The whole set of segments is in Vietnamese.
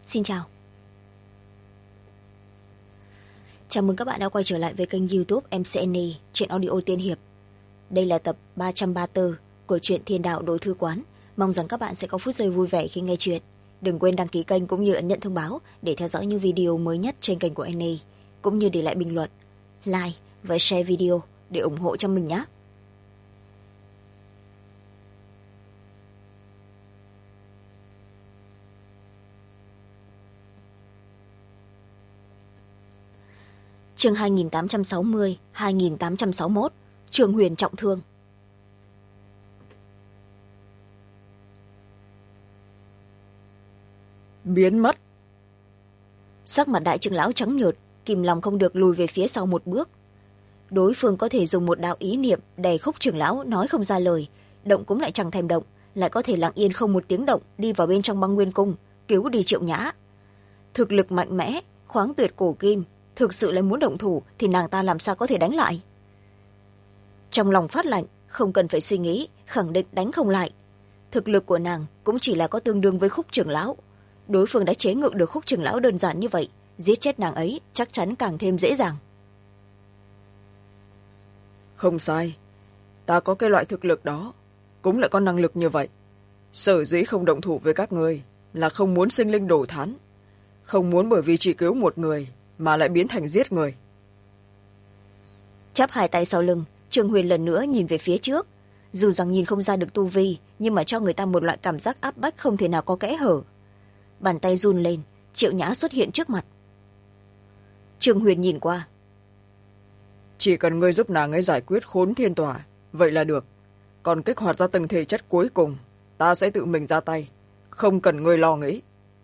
Xin chào. Chào mừng các bạn đã quay trở lại với kênh YouTube MCNE, truyện audio tiên hiệp. Đây là tập 334 của truyện Thiên Đạo Đối Thư Quán. Mong rằng các bạn sẽ có phút giây vui vẻ khi nghe chuyện. Đừng quên đăng ký kênh cũng như ấn nhận thông báo để theo dõi những video mới nhất trên kênh của NE, cũng như để lại bình luận, like và share video để ủng hộ cho mình nhé. Chương 2860, 2861, Trường Huyền trọng thương. Biến mất. Sắc mặt đại trưởng lão trắng nhợt, kìm lòng không được lùi về phía sau một bước. Đối phương có thể dùng một đạo ý niệm đè Khúc trưởng lão nói không ra lời, động cũng lại chẳng thèm động, lại có thể lặng yên không một tiếng động đi vào bên trong Băng Nguyên Cung cứu đi Triệu Nhã. Thực lực mạnh mẽ, khoáng tuyệt cổ kim, thực sự lại muốn động thủ thì nàng ta làm sao có thể đánh lại. Trong lòng phát lạnh, không cần phải suy nghĩ, khẳng định đánh không lại. Thực lực của nàng cũng chỉ là có tương đương với Khúc trưởng lão. Đối phương đã chế ngự được Khúc trưởng lão đơn giản như vậy, giết chết nàng ấy chắc chắn càng thêm dễ dàng. Không sai, ta có cái loại thực lực đó, cũng lại có năng lực như vậy. Sở dĩ không động thủ với các ngươi là không muốn sinh linh đổ thán, không muốn bởi vì chỉ cứu một người mà lại biến thành giết người. Chắp hai tay sau lưng, Trường Huyền lần nữa nhìn về phía trước. Dù rằng nhìn không ra được tu vi, nhưng mà cho người ta một loại cảm giác áp bách không thể nào có kẽ hở. Bàn tay run lên, Triệu Nhã xuất hiện trước mặt. Trường Huyền nhìn qua. Chỉ cần ngươi giúp nàng ấy giải quyết Khốn Thiên Tỏa, vậy là được. Còn kích hoạt ra từng thể chất cuối cùng, ta sẽ tự mình ra tay, không cần ngươi lo nghĩ.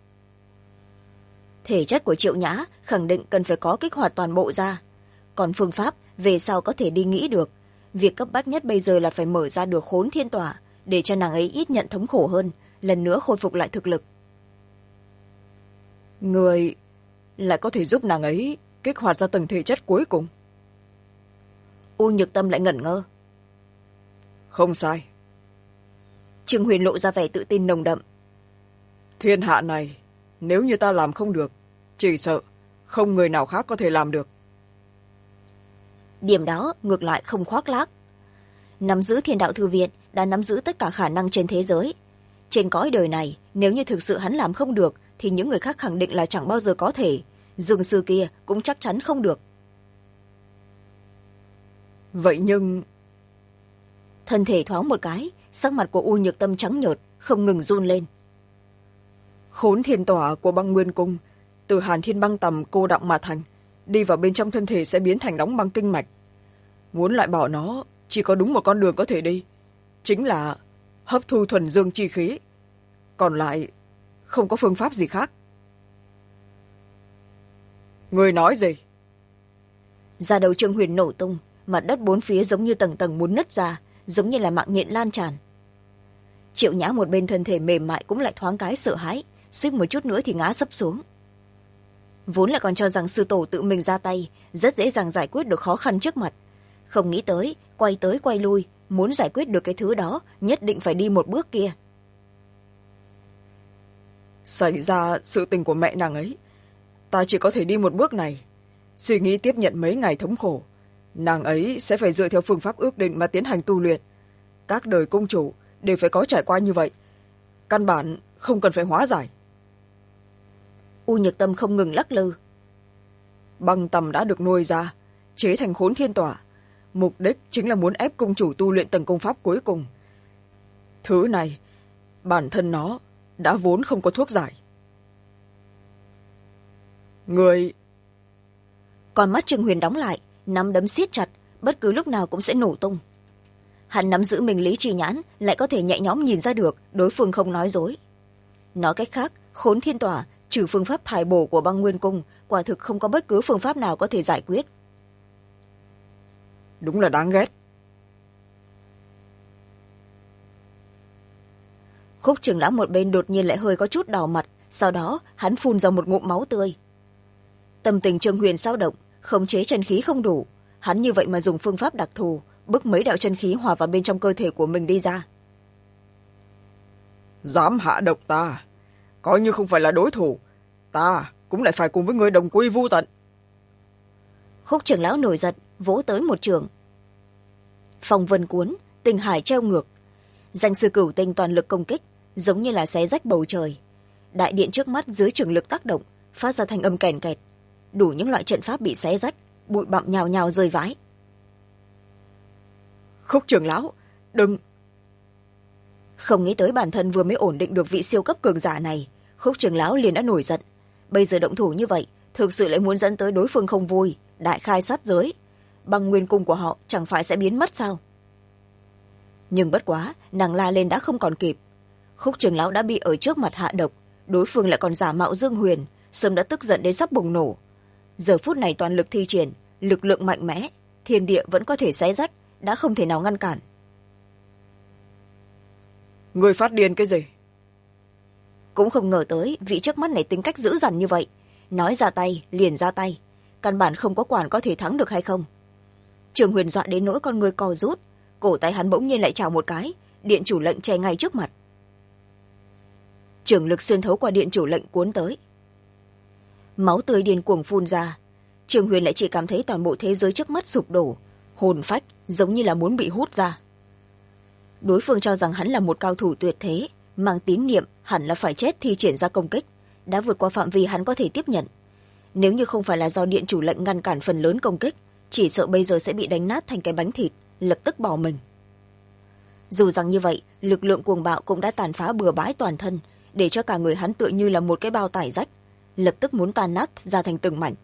Thể chất của Triệu Nhã khẳng định cần phải có kích hoạt toàn bộ ra. Còn phương pháp về sau có thể đi nghĩ được. Việc cấp bách nhất bây giờ là phải mở ra được Khốn Thiên Tỏa, để cho nàng ấy ít nhận thống khổ hơn, lần nữa khôi phục lại thực lực. Ngươi lại có thể giúp nàng ấy kích hoạt ra từng thể chất cuối cùng? U Nhược Tâm lại ngẩn ngơ. Không sai. Trương Huyền lộ ra vẻ tự tin nồng đậm. Thiên hạ này, nếu như ta làm không được, chỉ sợ không người nào khác có thể làm được. Điểm đó ngược lại không khoác lác. Nắm giữ Thiên Đạo Thư Viện đã nắm giữ tất cả khả năng trên thế giới. Trên cõi đời này, nếu như thực sự hắn làm không được thì những người khác khẳng định là chẳng bao giờ có thể. Dương sư kia cũng chắc chắn không được. Vậy nhưng... Thân thể thoáng một cái, sắc mặt của U Nhược Tâm trắng nhợt, không ngừng run lên. Khốn Thiên Tỏa của Băng Nguyên Cung từ Hàn Thiên Băng Tầm cô đọng mà thành, đi vào bên trong thân thể sẽ biến thành đóng băng kinh mạch. Muốn loại bỏ nó chỉ có đúng một con đường có thể đi, chính là hấp thu thuần dương chi khí. Còn lại không có phương pháp gì khác. Người nói gì? Da đầu Trương Huyền nổ tung, mặt đất bốn phía giống như tầng tầng muốn nứt ra, giống như là mạng nhện lan tràn. Triệu Nhã một bên thân thể mềm mại cũng lại thoáng cái sợ hãi, suýt một chút nữa thì ngã sấp xuống. Vốn lại còn cho rằng sư tổ tự mình ra tay rất dễ dàng giải quyết được khó khăn trước mặt, không nghĩ tới quay lui, muốn giải quyết được cái thứ đó nhất định phải đi một bước kia. Xảy ra sự tình của mẹ nàng ấy, ta chỉ có thể đi một bước này. Suy nghĩ tiếp nhận mấy ngày thống khổ, nàng ấy sẽ phải dựa theo phương pháp ước định mà tiến hành tu luyện. Các đời cung chủ đều phải có trải qua như vậy, căn bản không cần phải hóa giải. U Nhược Tâm không ngừng lắc lư. Băng tầm đã được nuôi ra, chế thành Khốn Thiên Tỏa, mục đích chính là muốn ép cung chủ tu luyện tầng công pháp cuối cùng. Thứ này bản thân nó đã vốn không có thuốc giải. Người... Con mắt Trương Huyền đóng lại, nắm đấm siết chặt, bất cứ lúc nào cũng sẽ nổ tung. Hắn nắm giữ mình lý trì nhãn, lại có thể nhẹ nhõm nhìn ra được đối phương không nói dối. Nói cách khác, Khốn Thiên Tỏa trừ phương pháp thải bổ của Băng Nguyên Cung, quả thực không có bất cứ phương pháp nào có thể giải quyết. Đúng là đáng ghét. Khúc trưởng lão một bên đột nhiên lại hơi có chút đỏ mặt, sau đó hắn phun ra một ngụm máu tươi. Tâm tình Trương Huyền xao động, khống chế chân khí không đủ, hắn như vậy mà dùng phương pháp đặc thù bức mấy đạo chân khí hòa vào bên trong cơ thể của mình đi ra. Dám hạ độc ta, coi như không phải là đối thủ, ta cũng lại phải cùng với người đồng quy vu tận. Khúc trưởng lão nổi giận vỗ tới một trường. Phong vân cuốn, tinh hải treo ngược. Danh sư cửu tinh toàn lực công kích, giống như là xé rách bầu trời. Đại điện trước mắt dưới trường lực tác động, phát ra thanh âm kèn kẹt. Đủ những loại trận pháp bị xé rách, bụi bặm nhào nhào rơi vãi. Khúc trưởng lão, đừng... Không nghĩ tới bản thân vừa mới ổn định được vị siêu cấp cường giả này, Khúc trưởng lão liền đã nổi giận. Bây giờ động thủ như vậy, thực sự lại muốn dẫn tới đối phương không vui, đại khai sát giới. Băng nguyên cung của họ chẳng phải sẽ biến mất sao? Nhưng bất quá, nàng la lên đã không còn kịp. Khúc trưởng lão đã bị ở trước mặt hạ độc, đối phương lại còn giả mạo Dương Huyền, sớm đã tức giận đến sắp bùng nổ. Giờ phút này toàn lực thi triển, lực lượng mạnh mẽ, thiên địa vẫn có thể xé rách, đã không thể nào ngăn cản. Người phát điên cái gì? Cũng không ngờ tới vị trước mắt này tính cách dữ dằn như vậy, nói ra tay liền ra tay, căn bản không có quản có thể thắng được hay không. Trường Huyền dọa đến nỗi con người co rút, cổ tay hắn bỗng nhiên lại chào một cái, điện chủ lệnh che ngay trước mặt. Trường lực xuyên thấu qua điện chủ lệnh cuốn tới, máu tươi điên cuồng phun ra. Trường Huyền lại chỉ cảm thấy toàn bộ thế giới trước mắt sụp đổ, hồn phách giống như là muốn bị hút ra. Đối phương cho rằng hắn là một cao thủ tuyệt thế, mang tín niệm hẳn là phải chết thi triển ra công kích, đã vượt qua phạm vi hắn có thể tiếp nhận. Nếu như không phải là do điện chủ lệnh ngăn cản phần lớn công kích, chỉ sợ bây giờ sẽ bị đánh nát thành cái bánh thịt, lập tức bỏ mình. Dù rằng như vậy, lực lượng cuồng bạo cũng đã tàn phá bừa bãi toàn thân, để cho cả người hắn tựa như là một cái bao tải rách, lập tức muốn tan nát ra thành từng mảnh.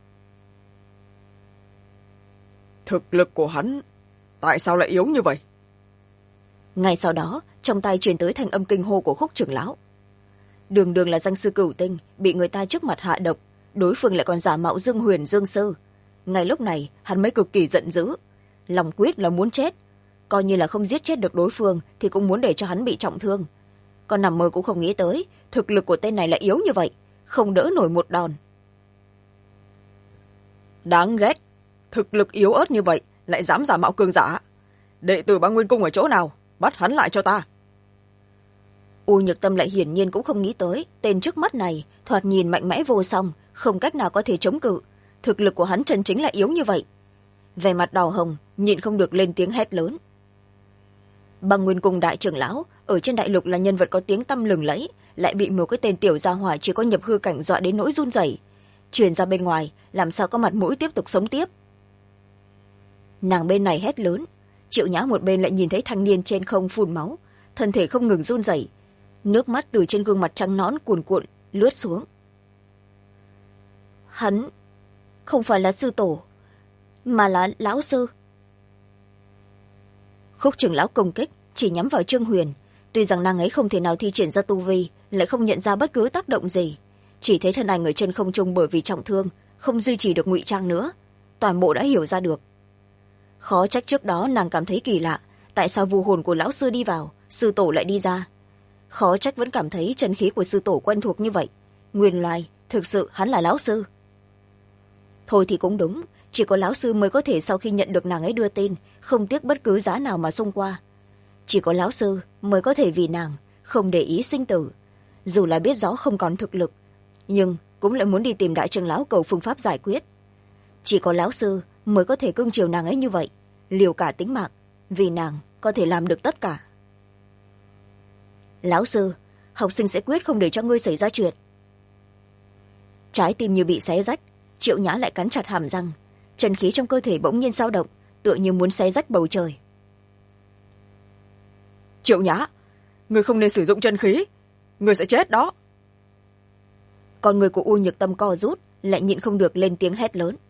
Thực lực của hắn tại sao lại yếu như vậy? Ngay sau đó, trong tay truyền tới thanh âm kinh hô của Khúc trưởng lão. Đường đường là danh sư cửu tinh, bị người ta trước mặt hạ độc, đối phương lại còn giả mạo Dương Huyền Dương sư. Ngay lúc này hắn mới cực kỳ giận dữ, lòng quyết là muốn chết, coi như là không giết chết được đối phương thì cũng muốn để cho hắn bị trọng thương. Còn nằm mơ cũng không nghĩ tới thực lực của tên này lại yếu như vậy, không đỡ nổi một đòn. Đáng ghét, thực lực yếu ớt như vậy lại dám giả mạo cường giả. Đệ tử Băng Nguyên Cung ở chỗ nào, bắt hắn lại cho ta. U Nhược Tâm lại hiển nhiên cũng không nghĩ tới tên trước mắt này thoạt nhìn mạnh mẽ vô song, không cách nào có thể chống cự, thực lực của hắn chân chính là yếu như vậy. Vẻ mặt đỏ hồng, nhịn không được lên tiếng hét lớn. Băng Nguyên Cung đại trưởng lão ở trên đại lục là nhân vật có tiếng tăm lừng lẫy, lại bị một cái tên tiểu gia hỏa chỉ có nhập hư cảnh dọa đến nỗi run rẩy, truyền ra bên ngoài làm sao có mặt mũi tiếp tục sống tiếp. Nàng bên này hét lớn, Triệu Nhã một bên lại nhìn thấy thanh niên trên không phun máu, thân thể không ngừng run rẩy, nước mắt từ trên gương mặt trắng nõn cuồn cuộn lướt xuống. Hắn không phải là sư tổ, mà là lão sư. Khúc trưởng lão công kích chỉ nhắm vào Trương Huyền, tuy rằng nàng ấy không thể nào thi triển ra tu vi, lại không nhận ra bất cứ tác động gì, chỉ thấy thân ảnh ở trên không trung bởi vì trọng thương không duy trì được ngụy trang nữa, toàn bộ đã hiểu ra được. Khó trách trước đó nàng cảm thấy kỳ lạ, tại sao vu hồn của lão sư đi vào, sư tổ lại đi ra. Khó trách vẫn cảm thấy chân khí của sư tổ quen thuộc như vậy, nguyên lai thực sự hắn là lão sư. Thôi thì cũng đúng, chỉ có lão sư mới có thể sau khi nhận được nàng ấy đưa tin không tiếc bất cứ giá nào mà xông qua. Chỉ có lão sư mới có thể vì nàng không để ý sinh tử, dù là biết rõ không còn thực lực, nhưng cũng lại muốn đi tìm đại trưởng lão cầu phương pháp giải quyết. Chỉ có lão sư mới có thể cưng chiều nàng ấy như vậy, liều cả tính mạng vì nàng có thể làm được tất cả. Lão sư, học sinh sẽ quyết không để cho ngươi xảy ra chuyện. Trái tim như bị xé rách, Triệu Nhã lại cắn chặt hàm răng, chân khí trong cơ thể bỗng nhiên dao động, tựa như muốn xé rách bầu trời. Triệu Nhã, ngươi không nên sử dụng chân khí, ngươi sẽ chết đó. Con người của U Nhược Tâm co rút, lại nhịn không được lên tiếng hét lớn.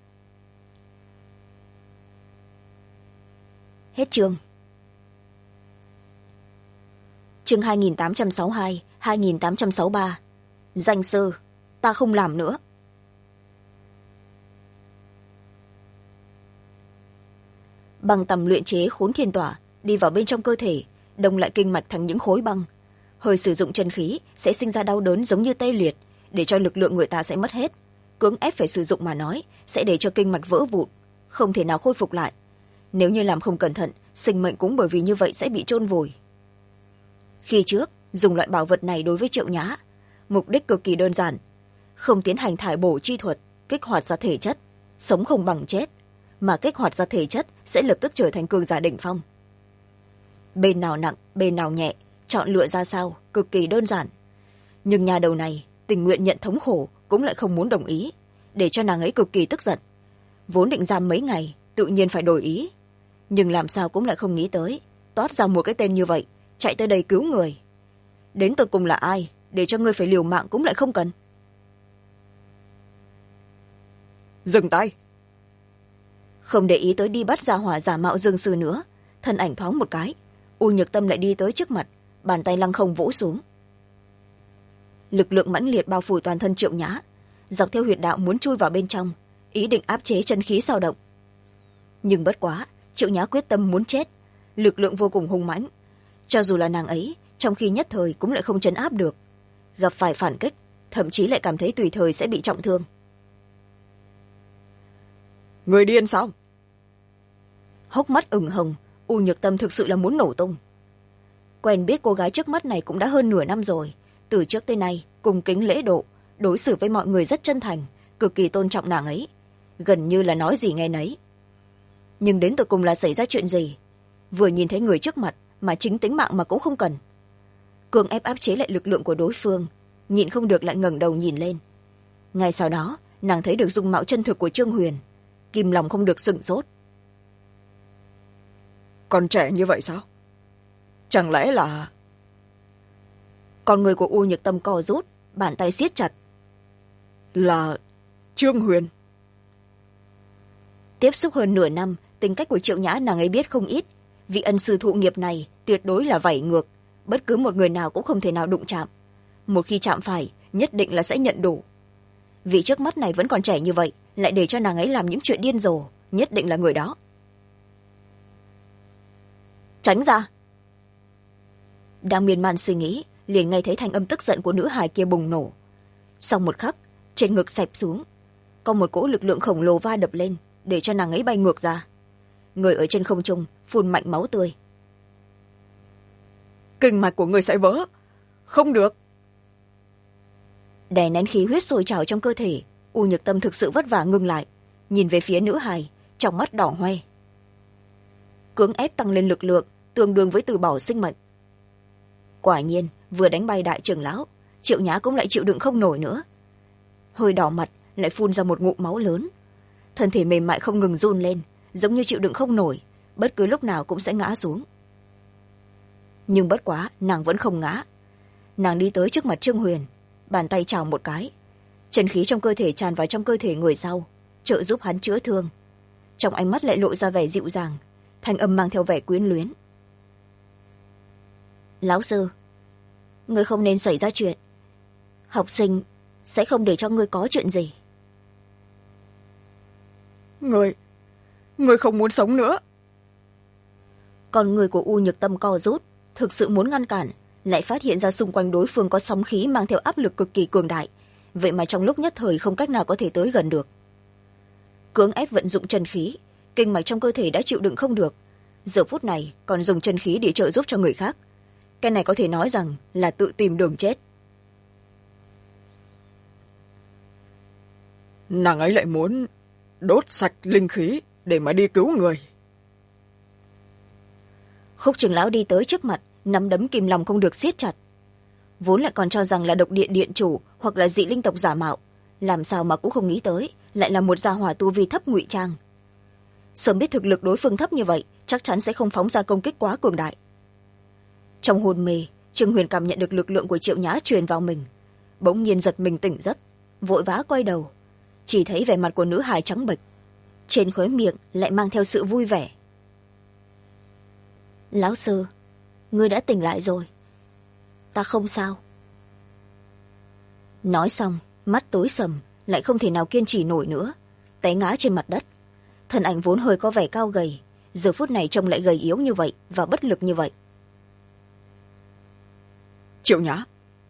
Hết chương. Chương 2862, 2863. Danh sư, ta không làm nữa. Băng tầm luyện chế Khốn Thiên Tỏa đi vào bên trong cơ thể, đông lại kinh mạch thành những khối băng. Hơi sử dụng chân khí sẽ sinh ra đau đớn giống như tê liệt, để cho lực lượng người ta sẽ mất hết. Cưỡng ép phải sử dụng mà nói sẽ để cho kinh mạch vỡ vụn, không thể nào khôi phục lại. Nếu như làm không cẩn thận, sinh mệnh cũng bởi vì như vậy sẽ bị chôn vùi. Khi trước dùng loại bảo vật này đối với Triệu Nhã, mục đích cực kỳ đơn giản, không tiến hành thải bổ chi thuật kích hoạt ra thể chất, sống không bằng chết, mà kích hoạt ra thể chất sẽ lập tức trở thành cường giả đỉnh phong. Bên nào nặng bên nào nhẹ, chọn lựa ra sao cực kỳ đơn giản. Nhưng nhà đầu này tình nguyện nhận thống khổ cũng lại không muốn đồng ý, để cho nàng ấy cực kỳ tức giận. Vốn định giam mấy ngày tự nhiên phải đổi ý, nhưng làm sao cũng lại không nghĩ tới toát ra một cái tên như vậy chạy tới đây cứu người. Đến tột cùng là ai để cho ngươi phải liều mạng cũng lại không cần. Dừng tay. Không để ý tới đi bắt gia hỏa giả mạo dương sư nữa, thân ảnh thoáng một cái, U Nhược Tâm lại đi tới trước mặt, bàn tay lăng không vỗ xuống. Lực lượng mãnh liệt bao phủ toàn thân Triệu Nhã, dọc theo huyệt đạo muốn chui vào bên trong, ý định áp chế chân khí sao động. Nhưng bất quá, Triệu Nhã quyết tâm muốn chết, lực lượng vô cùng hung mãnh, cho dù là nàng ấy trong khi nhất thời cũng lại không trấn áp được, gặp phải phản kích thậm chí lại cảm thấy tùy thời sẽ bị trọng thương. Người điên sao? Hốc mắt ửng hồng, U Nhược Tâm thực sự là muốn nổ tung. Quen biết cô gái trước mắt này cũng đã hơn nửa năm rồi, từ trước tới nay cung kính lễ độ, đối xử với mọi người rất chân thành, cực kỳ tôn trọng nàng ấy, gần như là nói gì nghe nấy. Nhưng đến tận cùng là xảy ra chuyện gì? Vừa nhìn thấy người trước mặt mà chính tính mạng mà cũng không cần. Cường ép áp chế lại lực lượng của đối phương, nhịn không được lại ngẩng đầu nhìn lên. Ngay sau đó nàng thấy được dung mạo chân thực của Trương Huyền, kìm lòng không được sửng sốt. Còn trẻ như vậy sao? Chẳng lẽ là... Con người của U Nhược Tâm co rút, bàn tay siết chặt. Là Trương Huyền. Tiếp xúc hơn nửa năm, tính cách của Triệu Nhã nàng ấy biết không ít. Vị ân sư thụ nghiệp này tuyệt đối là vảy ngược, bất cứ một người nào cũng không thể nào đụng chạm. Một khi chạm phải, nhất định là sẽ nhận đủ. Vị trước mắt này vẫn còn trẻ như vậy, lại để cho nàng ấy làm những chuyện điên rồ, nhất định là người đó. Tránh ra. Đang miên man suy nghĩ, liền nghe thấy thanh âm tức giận của nữ hài kia bùng nổ. Sau một khắc, trên ngực xẹp xuống, có một cỗ lực lượng khổng lồ va đập lên, để cho nàng ấy bay ngược ra. Người ở trên không trung phun mạnh máu tươi. Kinh mạch của người sẽ vỡ. Không được. Đè nén khí huyết sôi trào trong cơ thể, U Nhược Tâm thực sự vất vả ngừng lại, nhìn về phía nữ hài, trong mắt đỏ hoe. Cưỡng ép tăng lên lực lượng, tương đương với từ bỏ sinh mệnh. Quả nhiên, vừa đánh bay đại trưởng lão, Triệu Nhã cũng lại chịu đựng không nổi nữa. Hơi đỏ mặt, lại phun ra một ngụm máu lớn. Thân thể mềm mại không ngừng run lên, giống như chịu đựng không nổi, bất cứ lúc nào cũng sẽ ngã xuống. Nhưng bất quá, nàng vẫn không ngã. Nàng đi tới trước mặt Trương Huyền, bàn tay chào một cái. Chân khí trong cơ thể tràn vào trong cơ thể người sau, trợ giúp hắn chữa thương. Trong ánh mắt lại lộ ra vẻ dịu dàng, thanh âm mang theo vẻ quyến luyến. Lão sư, ngươi không nên xảy ra chuyện. Học sinh sẽ không để cho ngươi có chuyện gì. Ngươi không muốn sống nữa. Con người của U Nhược Tâm co rút, thực sự muốn ngăn cản, lại phát hiện ra xung quanh đối phương có sóng khí mang theo áp lực cực kỳ cường đại, vậy mà trong lúc nhất thời không cách nào có thể tới gần được. Cưỡng ép vận dụng chân khí, kinh mạch trong cơ thể đã chịu đựng không được, giờ phút này còn dùng chân khí để trợ giúp cho người khác. Cái này có thể nói rằng là tự tìm đường chết. Nàng ấy lại muốn đốt sạch linh khí để mà đi cứu người. Khúc trưởng lão đi tới trước mặt, nắm đấm kìm lòng không được siết chặt. Vốn lại còn cho rằng là độc điện điện chủ hoặc là dị linh tộc giả mạo, làm sao mà cũng không nghĩ tới lại là một gia hỏa tu vi thấp ngụy trang. Sớm biết thực lực đối phương thấp như vậy, chắc chắn sẽ không phóng ra công kích quá cường đại. Trong hôn mê, Trương Huyền cảm nhận được lực lượng của Triệu Nhã truyền vào mình, bỗng nhiên giật mình tỉnh giấc, vội vã quay đầu, chỉ thấy vẻ mặt của nữ hài trắng bệch, trên khóe miệng lại mang theo sự vui vẻ. Lão sư, ngươi đã tỉnh lại rồi, ta không sao. Nói xong, mắt tối sầm, lại không thể nào kiên trì nổi nữa, té ngã trên mặt đất. Thân ảnh vốn hơi có vẻ cao gầy, giờ phút này trông lại gầy yếu như vậy và bất lực như vậy. Triệu Nhã,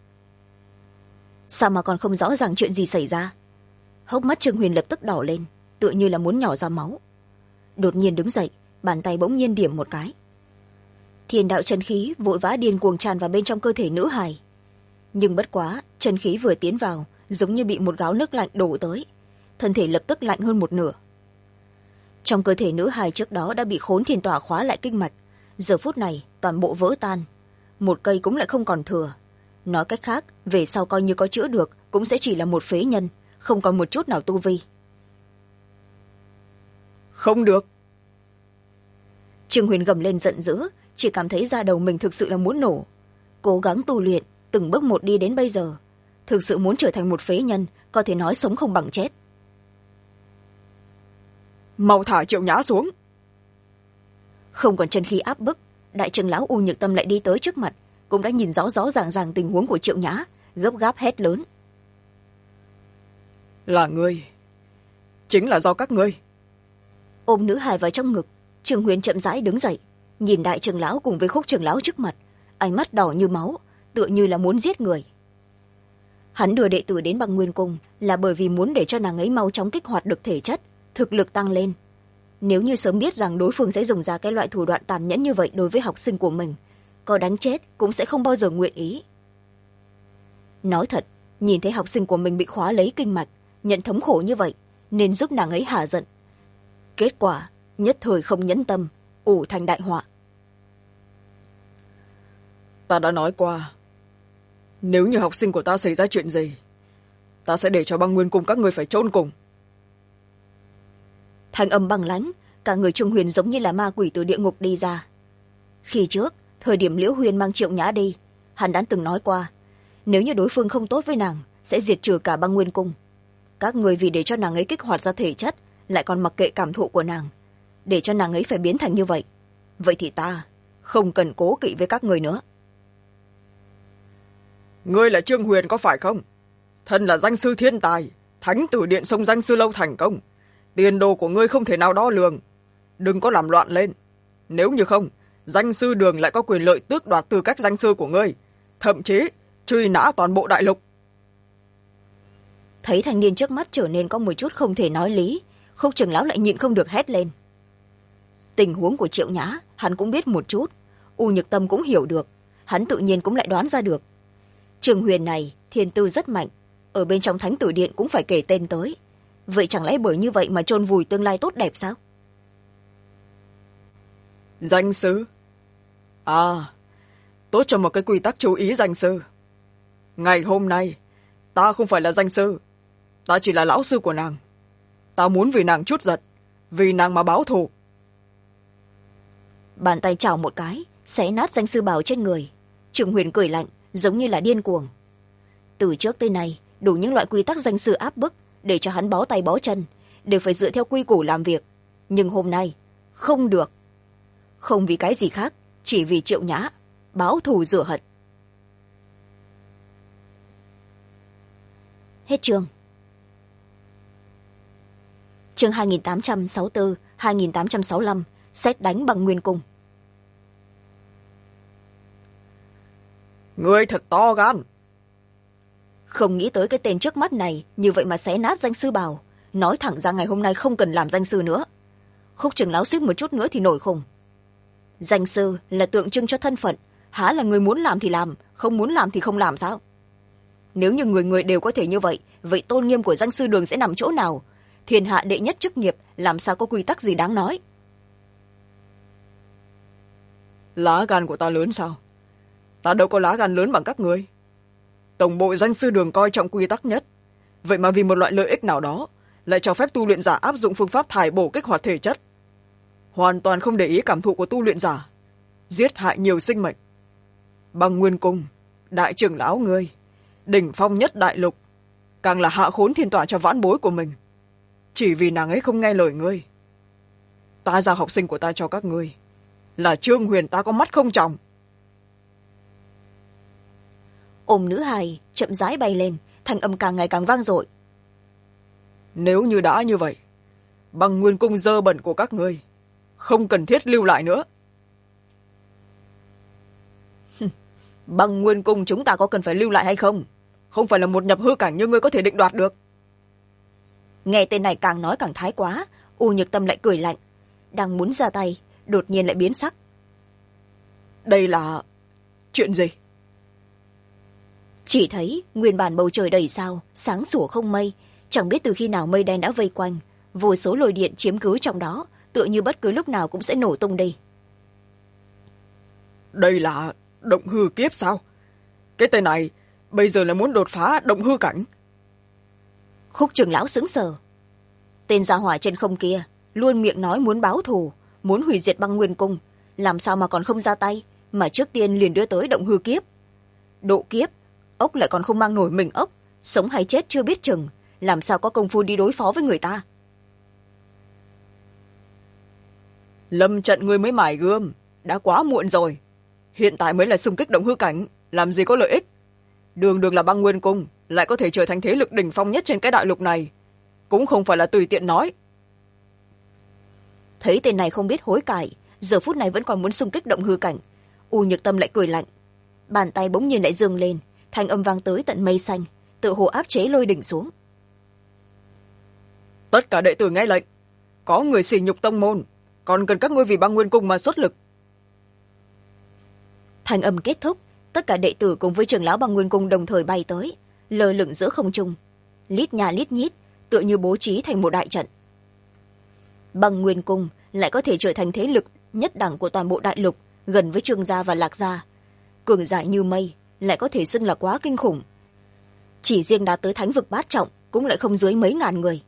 sao mà còn không rõ ràng chuyện gì xảy ra? Hốc mắt Trương Huyền lập tức đỏ lên, tựa như là muốn nhỏ ra máu. Đột nhiên đứng dậy, bàn tay bỗng nhiên điểm một cái. Thiên đạo chân khí vội vã điên cuồng tràn vào bên trong cơ thể nữ hài. Nhưng bất quá, chân khí vừa tiến vào, giống như bị một gáo nước lạnh đổ tới, thân thể lập tức lạnh hơn một nửa. Trong cơ thể nữ hài trước đó đã bị khốn thiên tỏa khóa lại kinh mạch, giờ phút này toàn bộ vỡ tan, một cây cũng lại không còn thừa. Nói cách khác, về sau coi như có chữa được cũng sẽ chỉ là một phế nhân, không còn một chút nào tu vi. Không được. Trương Huyền gầm lên giận dữ, chỉ cảm thấy da đầu mình thực sự là muốn nổ. Cố gắng tu luyện, từng bước một đi đến bây giờ, thực sự muốn trở thành một phế nhân, có thể nói sống không bằng chết. Mau thả Triệu Nhã xuống. Không còn chân khí áp bức, đại trưởng lão U Nhược Tâm lại đi tới trước mặt, cũng đã nhìn rõ rõ ràng ràng tình huống của Triệu Nhã, gấp gáp hét lớn. Là ngươi, chính là do các ngươi. Ôm nữ hài vào trong ngực, Trương Huyền chậm rãi đứng dậy, nhìn đại trưởng lão cùng với Khúc trưởng lão trước mặt, ánh mắt đỏ như máu, tựa như là muốn giết người. Hắn đưa đệ tử đến Băng Nguyên Cung là bởi vì muốn để cho nàng ấy mau chóng kích hoạt được thể chất, thực lực tăng lên. Nếu như sớm biết rằng đối phương sẽ dùng ra cái loại thủ đoạn tàn nhẫn như vậy đối với học sinh của mình, có đánh chết cũng sẽ không bao giờ nguyện ý. Nói thật, nhìn thấy học sinh của mình bị khóa lấy kinh mạch, nhận thống khổ như vậy, nên giúp nàng ấy hả giận. Kết quả, nhất thời không nhẫn tâm, ủ thành đại họa. Ta đã nói qua, nếu như học sinh của ta xảy ra chuyện gì, ta sẽ để cho Băng Nguyên Cung các ngươi phải chôn cùng. Thanh âm băng lãnh, cả người Trương Huyền giống như là ma quỷ từ địa ngục đi ra. Khi trước, thời điểm Liễu Huyền mang Triệu Nhã đi, hắn đã từng nói qua, nếu như đối phương không tốt với nàng, sẽ diệt trừ cả Băng Nguyên Cung. Các người vì để cho nàng ấy kích hoạt ra thể chất, lại còn mặc kệ cảm thụ của nàng, để cho nàng ấy phải biến thành như vậy. Vậy thì ta không cần cố kỵ với các người nữa. Ngươi là Trương Huyền có phải không? Thân là danh sư thiên tài, thánh tử điện sông danh sư lâu thành công, tiền đồ của ngươi không thể nào đo lường. Đừng có làm loạn lên, nếu như không, danh sư đường lại có quyền lợi tước đoạt tư cách danh sư của ngươi, thậm chí truy nã toàn bộ đại lục. Thấy thanh niên trước mắt trở nên có một chút không thể nói lý, Khúc trưởng lão lại nhịn không được hét lên. Tình huống của Triệu Nhã hắn cũng biết một chút, U Nhược Tâm cũng hiểu được, hắn tự nhiên cũng lại đoán ra được. Trương Huyền này thiên tư rất mạnh, ở bên trong thánh tử điện cũng phải kể tên tới, vậy chẳng lẽ bởi như vậy mà chôn vùi tương lai tốt đẹp sao? Danh sư? À, tốt cho một cái quy tắc chú ý danh sư. Ngày hôm nay ta không phải là danh sư, ta chỉ là lão sư của nàng. Ta muốn vì nàng chút giật, vì nàng mà báo thù. Bàn tay chảo một cái, xé nát danh sư bào trên người. Trương Huyền cười lạnh, giống như là điên cuồng. Từ trước tới nay, đủ những loại quy tắc danh sư áp bức để cho hắn bó tay bó chân, đều phải dựa theo quy củ làm việc. Nhưng hôm nay không được, không vì cái gì khác, chỉ vì Triệu Nhã báo thù rửa hận. Hết chương. Chương 2864, 2865, xét đánh Băng Nguyên Cung. Ngươi thật to gan. Không nghĩ tới cái tên trước mắt này như vậy mà xé nát danh sư bào, nói thẳng ra ngày hôm nay không cần làm danh sư nữa. Khúc trưởng lão suýt một chút nữa thì nổi khùng. Danh sư là tượng trưng cho thân phận, há là người muốn làm thì làm, không muốn làm thì không làm sao? Nếu như người người đều có thể như vậy, vậy tôn nghiêm của danh sư đường sẽ nằm chỗ nào? Thiên hạ đệ nhất chức nghiệp, làm sao có quy tắc gì đáng nói? Lá gan của ta lớn sao? Ta đâu có lá gan lớn bằng các ngươi. Tổng bộ danh sư đường coi trọng quy tắc nhất, vậy mà vì một loại lợi ích nào đó lại cho phép tu luyện giả áp dụng phương pháp thải bổ kích hoạt thể chất, hoàn toàn không để ý cảm thụ của tu luyện giả, giết hại nhiều sinh mệnh. Băng Nguyên Cung, đại trưởng lão ngươi, đỉnh phong nhất đại lục, càng là hạ khốn thiên tỏa cho vãn bối của mình, chỉ vì nàng ấy không nghe lời ngươi. Ta giao học sinh của ta cho các ngươi, là Trương Huyền ta có mắt không tròng. Ôm nữ hài chậm rãi bay lên, thanh âm càng ngày càng vang dội. Nếu như đã như vậy, Băng Nguyên Cung dơ bẩn của các ngươi không cần thiết lưu lại nữa. Băng Nguyên Cung chúng ta có cần phải lưu lại hay không? Không phải là một nhập hư cảnh như ngươi có thể định đoạt được. Nghe tên này càng nói càng thái quá, U Nhược Tâm lại cười lạnh, đang muốn ra tay, đột nhiên lại biến sắc. Đây là chuyện gì? Chỉ thấy nguyên bản bầu trời đầy sao, sáng sủa không mây, chẳng biết từ khi nào mây đen đã vây quanh, vô số lôi điện chiếm cứ trong đó, tựa như bất cứ lúc nào cũng sẽ nổ tung đi. Đây là động hư kiếp sao? Cái tên này bây giờ là muốn đột phá động hư cảnh. Khúc trưởng lão sững sờ. Tên gia hỏa trên không kia luôn miệng nói muốn báo thù, muốn hủy diệt băng nguyên cung, làm sao mà còn không ra tay, mà trước tiên liền đưa tới động hư kiếp. Độ kiếp, ốc lại còn không mang nổi mình ốc, sống hay chết chưa biết chừng, làm sao có công phu đi đối phó với người ta. Lâm trận ngươi mới mài gươm, đã quá muộn rồi. Hiện tại mới là xung kích động hư cảnh, làm gì có lợi ích. Đường đường là băng nguyên cung, lại có thể trở thành thế lực đỉnh phong nhất trên cái đại lục này, cũng không phải là tùy tiện nói. Thấy tên này không biết hối cải, giờ phút này vẫn còn muốn xung kích động hư cảnh, U Nhược Tâm lại cười lạnh, bàn tay bỗng nhiên lại giương lên, thanh âm vang tới tận mây xanh, tự hồ áp chế lôi đỉnh xuống. Tất cả đệ tử nghe lệnh, có người sỉ nhục tông môn, còn cần các ngươi vì băng nguyên cung mà xuất lực. Thanh âm kết thúc, tất cả đệ tử cùng với trưởng lão băng nguyên cung đồng thời bay tới, lơ lửng giữa không trung, lít nhà lít nhít, tựa như bố trí thành một đại trận. Băng nguyên cung lại có thể trở thành thế lực nhất đẳng của toàn bộ đại lục, gần với Trương gia và Lạc gia, cường giải như mây, lại có thể xưng là quá kinh khủng. Chỉ riêng đạt tới thánh vực bát trọng cũng lại không dưới mấy ngàn người.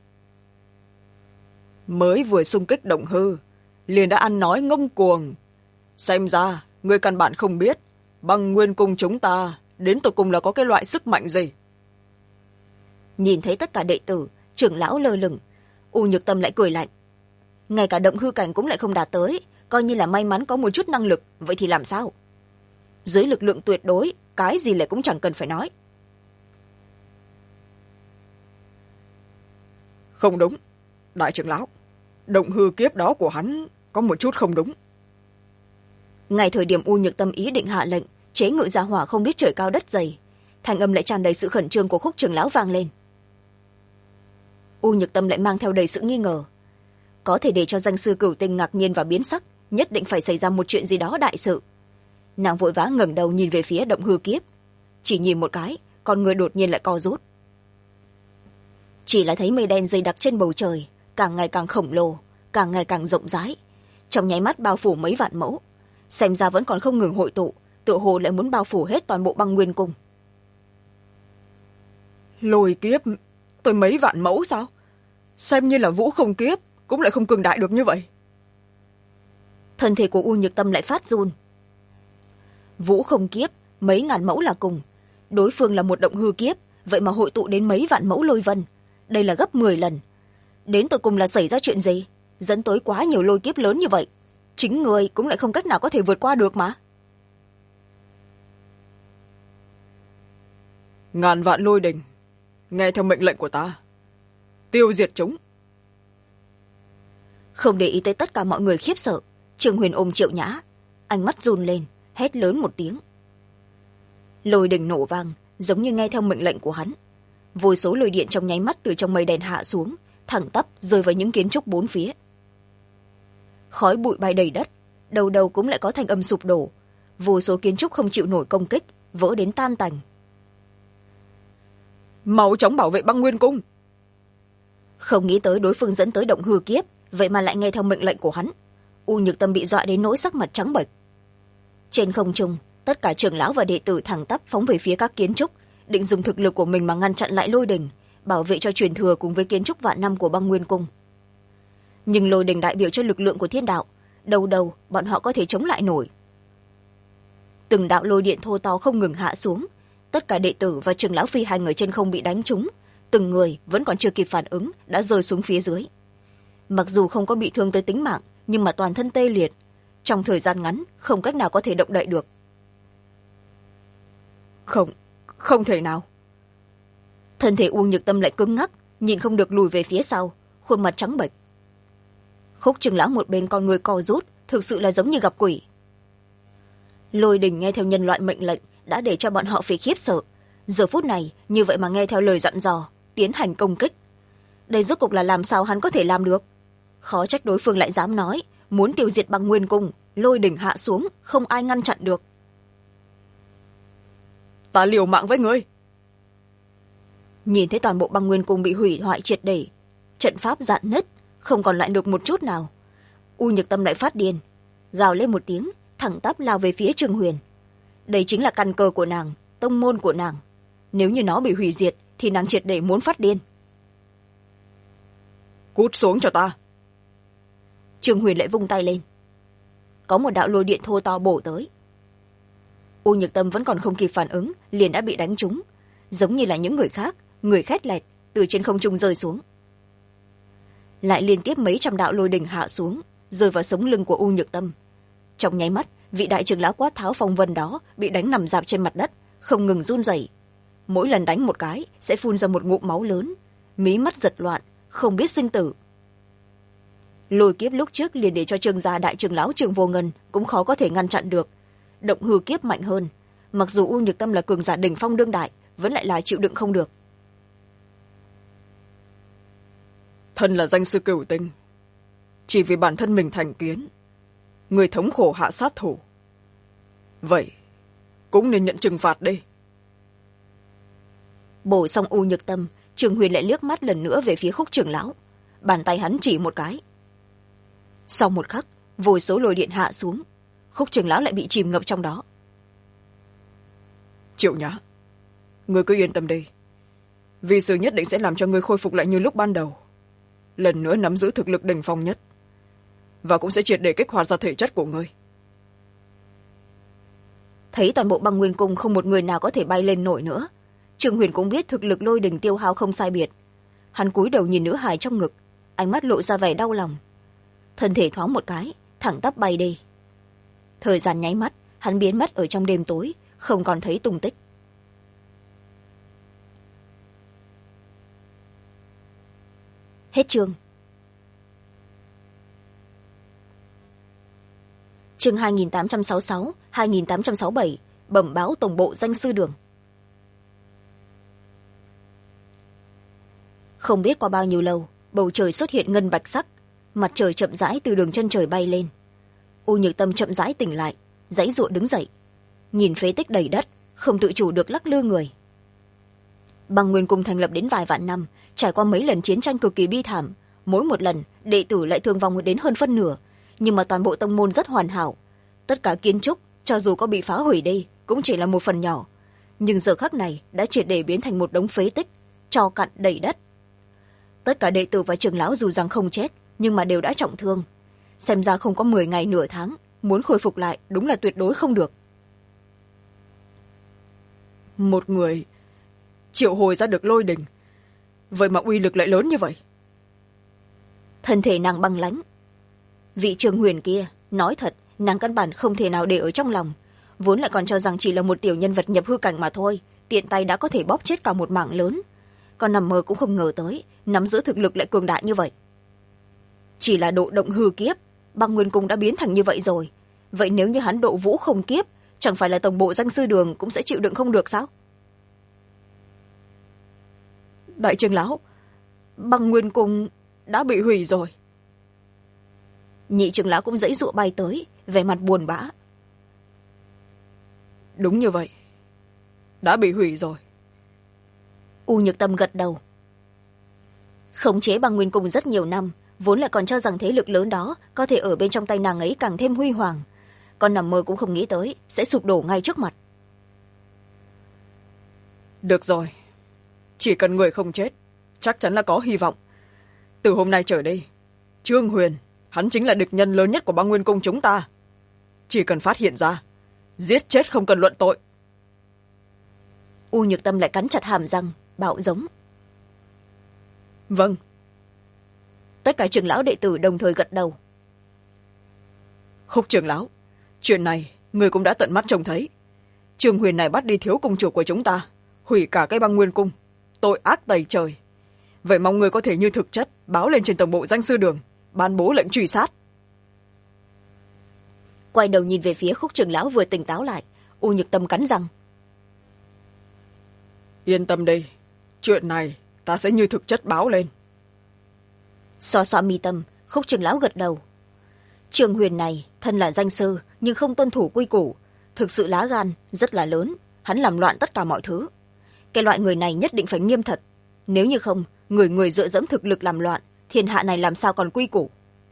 Mới vừa xung kích động hư, liền đã ăn nói ngông cuồng. Xem ra người căn bản không biết băng nguyên cung chúng ta đến tột cùng là có cái loại sức mạnh gì. Nhìn thấy tất cả đệ tử trưởng lão lơ lửng, U Nhược Tâm lại cười lạnh. Ngay cả động hư cảnh cũng lại không đạt tới, coi như là may mắn có một chút năng lực, vậy thì làm sao? Dưới lực lượng tuyệt đối, cái gì lại cũng chẳng cần phải nói. Không đúng, đại trưởng lão, động hư kiếp đó của hắn có một chút không đúng. Ngay thời điểm U Nhược Tâm ý định hạ lệnh chế ngự gia hỏa không biết trời cao đất dày, thanh âm lại tràn đầy sự khẩn trương của Khúc trưởng lão vang lên. U Nhược Tâm lại mang theo đầy sự nghi ngờ, có thể để cho danh sư Cửu Tinh ngạc nhiên và biến sắc, nhất định phải xảy ra một chuyện gì đó đại sự. Nàng vội vã ngẩng đầu nhìn về phía động hư kiếp, chỉ nhìn một cái, con người đột nhiên lại co rút. Chỉ là thấy mây đen dày đặc trên bầu trời, càng ngày càng khổng lồ, càng ngày càng rộng rãi, trong nháy mắt bao phủ mấy vạn mẫu, xem ra vẫn còn không ngừng hội tụ, tựa hồ lại muốn bao phủ hết toàn bộ băng nguyên cung. Lôi kiếp tới mấy vạn mẫu sao? Xem như là vũ không kiếp cũng lại không cường đại được như vậy. Thân thể của U Nhược Tâm lại phát run. Vũ không kiếp mấy ngàn mẫu là cùng, đối phương là một động hư kiếp, vậy mà hội tụ đến mấy vạn mẫu lôi vân, đây là gấp 10 lần. Đến tận cùng là xảy ra chuyện gì dẫn tới quá nhiều lôi kiếp lớn như vậy, chính người cũng lại không cách nào có thể vượt qua được mà. Ngàn vạn lôi đình, nghe theo mệnh lệnh của ta, tiêu diệt chúng. Không để ý tới tất cả mọi người khiếp sợ, Trương Huyền ôm Triệu Nhã, ánh mắt run lên, hét lớn một tiếng. Lôi đình nổ vang, giống như nghe theo mệnh lệnh của hắn. Vô số lôi điện trong nháy mắt từ trong mây đen hạ xuống, thẳng tắp rơi vào những kiến trúc bốn phía. Khói bụi bay đầy đất, đầu đầu cũng lại có thanh âm sụp đổ, vô số kiến trúc không chịu nổi công kích, vỡ đến tan tành. Mau chóng bảo vệ băng nguyên cung. Không nghĩ tới đối phương dẫn tới động hư kiếp, vậy mà lại nghe theo mệnh lệnh của hắn. U Nhược Tâm bị dọa đến nỗi sắc mặt trắng bệch. Trên không trung, tất cả trưởng lão và đệ tử thẳng tắp phóng về phía các kiến trúc, định dùng thực lực của mình mà ngăn chặn lại lôi đình, bảo vệ cho truyền thừa cùng với kiến trúc vạn năm của băng nguyên cung. Nhưng lôi đình đại biểu cho lực lượng của thiên đạo, đầu đầu bọn họ có thể chống lại nổi. Từng đạo lôi điện thô to không ngừng hạ xuống, tất cả đệ tử và trưởng lão phi hành ở trên không bị đánh trúng, từng người vẫn còn chưa kịp phản ứng đã rơi xuống phía dưới. Mặc dù không có bị thương tới tính mạng, nhưng mà toàn thân tê liệt, trong thời gian ngắn không cách nào có thể động đậy được. Không thể nào. Thân thể U Nhược Tâm lại cứng ngắc, nhìn không được lùi về phía sau, khuôn mặt trắng bệch. Khúc trưởng lão một bên con người co rút, thực sự là giống như gặp quỷ. Lôi đình nghe theo nhân loại mệnh lệnh đã để cho bọn họ phải khiếp sợ, giờ phút này như vậy mà nghe theo lời dặn dò tiến hành công kích, đây rốt cuộc là làm sao hắn có thể làm được? Khó trách đối phương lại dám nói muốn tiêu diệt băng nguyên cung, lôi đỉnh hạ xuống không ai ngăn chặn được. Ta liều mạng với ngươi, nhìn thấy toàn bộ băng nguyên cung bị hủy hoại triệt để, trận pháp rạn nứt, không còn lại được một chút nào, U Nhược Tâm lại phát điên, gào lên một tiếng, thẳng tắp lao về phía Trương Huyền. Đây chính là căn cơ của nàng, tông môn của nàng. Nếu như nó bị hủy diệt thì nàng triệt để muốn phát điên. Cút xuống cho ta. Trương Huyền lại vung tay lên, có một đạo lôi điện thô to bổ tới. U Nhược Tâm vẫn còn không kịp phản ứng, liền đã bị đánh trúng, giống như là những người khác, người khét lẹt từ trên không trung rơi xuống. Lại liên tiếp mấy trăm đạo lôi đỉnh hạ xuống, rơi vào sống lưng của U Nhược Tâm. Trong nháy mắt, vị đại trưởng lão Quát Tháo phong vân đó bị đánh nằm rạp trên mặt đất, không ngừng run rẩy. Mỗi lần đánh một cái sẽ phun ra một ngụm máu lớn, mí mắt giật loạn, không biết sinh tử. Lôi kiếp lúc trước liền để cho Trương gia đại trưởng lão Trương Vô Ngân cũng khó có thể ngăn chặn được. Động hư kiếp mạnh hơn, mặc dù U Nhược Tâm là cường giả đỉnh phong đương đại, vẫn lại là chịu đựng không được. Thân là danh sư cửu tinh, chỉ vì bản thân mình thành kiến, người thống khổ hạ sát thủ, vậy cũng nên nhận trừng phạt đi. Bổ xong U Nhược Tâm, Trương Huyền lại liếc mắt lần nữa về phía Khúc trưởng lão, bàn tay hắn chỉ một cái. Sau một khắc, vô số lôi điện hạ xuống, Khúc trưởng lão lại bị chìm ngập trong đó. Triệu Nhã, người cứ yên tâm đi, vì sư nhất định sẽ làm cho người khôi phục lại như lúc ban đầu, lần nữa nắm giữ thực lực đỉnh phong nhất, và cũng sẽ triệt để kích hoạt ra thể chất của ngươi. Thấy toàn bộ băng nguyên cung không một người nào có thể bay lên nổi nữa, Trương Huyền cũng biết thực lực lôi đình tiêu hao không sai biệt. Hắn cúi đầu nhìn nữ hài trong ngực, ánh mắt lộ ra vẻ đau lòng, thân thể thoáng một cái thẳng tắp bay đi. Thời gian nháy mắt, hắn biến mất ở trong đêm tối, không còn thấy tung tích. Hết chương. Chương 2866, 2867, bẩm báo tổng bộ danh sư đường. Không biết qua bao nhiêu lâu, bầu trời xuất hiện ngân bạch sắc, mặt trời chậm rãi từ đường chân trời bay lên. U Nhược Tâm chậm rãi tỉnh lại, giãy giụa đứng dậy, nhìn phế tích đầy đất, không tự chủ được lắc lư người. Băng Nguyên Cung thành lập đến vài vạn năm, trải qua mấy lần chiến tranh cực kỳ bi thảm, mỗi một lần đệ tử lại thương vong đến hơn phân nửa, nhưng mà toàn bộ tông môn rất hoàn hảo. Tất cả kiến trúc cho dù có bị phá hủy đi cũng chỉ là một phần nhỏ, nhưng giờ khắc này đã triệt để biến thành một đống phế tích, tro cặn đầy đất. Tất cả đệ tử và trưởng lão dù rằng không chết nhưng mà đều đã trọng thương, xem ra không có 10 ngày nửa tháng, muốn khôi phục lại đúng là tuyệt đối không được. Một người triệu hồi ra được lôi đình, vậy mà uy lực lại lớn như vậy. Thân thể nàng băng lãnh. Vị Trương Huyền kia, nói thật, nàng căn bản không thể nào để ở trong lòng, vốn lại còn cho rằng chỉ là một tiểu nhân vật nhập hư cảnh mà thôi, tiện tay đã có thể bóp chết cả một mảng lớn, còn nằm mơ cũng không ngờ tới nắm giữ thực lực lại cường đại như vậy. Chỉ là độ động hư kiếp, băng nguyên cung đã biến thành như vậy rồi, vậy nếu như hắn độ vũ không kiếp, chẳng phải là tổng bộ danh sư đường cũng sẽ chịu đựng không được sao? Đại trưởng lão, băng nguyên cung đã bị hủy rồi. Nhị trưởng lão cũng giãy giụa bay tới, vẻ mặt buồn bã. Đúng như vậy, đã bị hủy rồi. U Nhược Tâm gật đầu. Khống chế băng nguyên cung rất nhiều năm, vốn lại còn cho rằng thế lực lớn đó có thể ở bên trong tay nàng ấy càng thêm huy hoàng, còn nằm mơ cũng không nghĩ tới sẽ sụp đổ ngay trước mặt. Được rồi, chỉ cần người không chết, chắc chắn là có hy vọng. Từ hôm nay trở đi, Trương Huyền, hắn chính là địch nhân lớn nhất của băng nguyên cung chúng ta. Chỉ cần phát hiện ra, giết chết không cần luận tội. U Nhược Tâm lại cắn chặt hàm răng, bạo giống. Vâng. Tất cả trưởng lão đệ tử đồng thời gật đầu. Khúc trưởng lão, chuyện này người cũng đã tận mắt trông thấy. Trương Huyền này bắt đi thiếu cung chủ của chúng ta, hủy cả cái băng nguyên cung, tội ác tày trời. Vậy mong người có thể như thực chất báo lên trên tổng bộ danh sư đường, ban bố lệnh truy sát. Quay đầu nhìn về phía Khúc trưởng lão vừa tỉnh táo lại, U Nhược Tâm cắn răng. Yên tâm đi, chuyện này ta sẽ như thực chất báo lên. Xoa xoa mi tâm, Khúc trưởng lão gật đầu. Trương Huyền này thân là danh sư nhưng không tuân thủ quy củ, thực sự lá gan rất là lớn, hắn làm loạn tất cả mọi thứ. Cái loại người này nhất định phải nghiêm thật, nếu như không người người dựa dẫm thực lực làm loạn, thiên hạ này làm sao còn quy củ.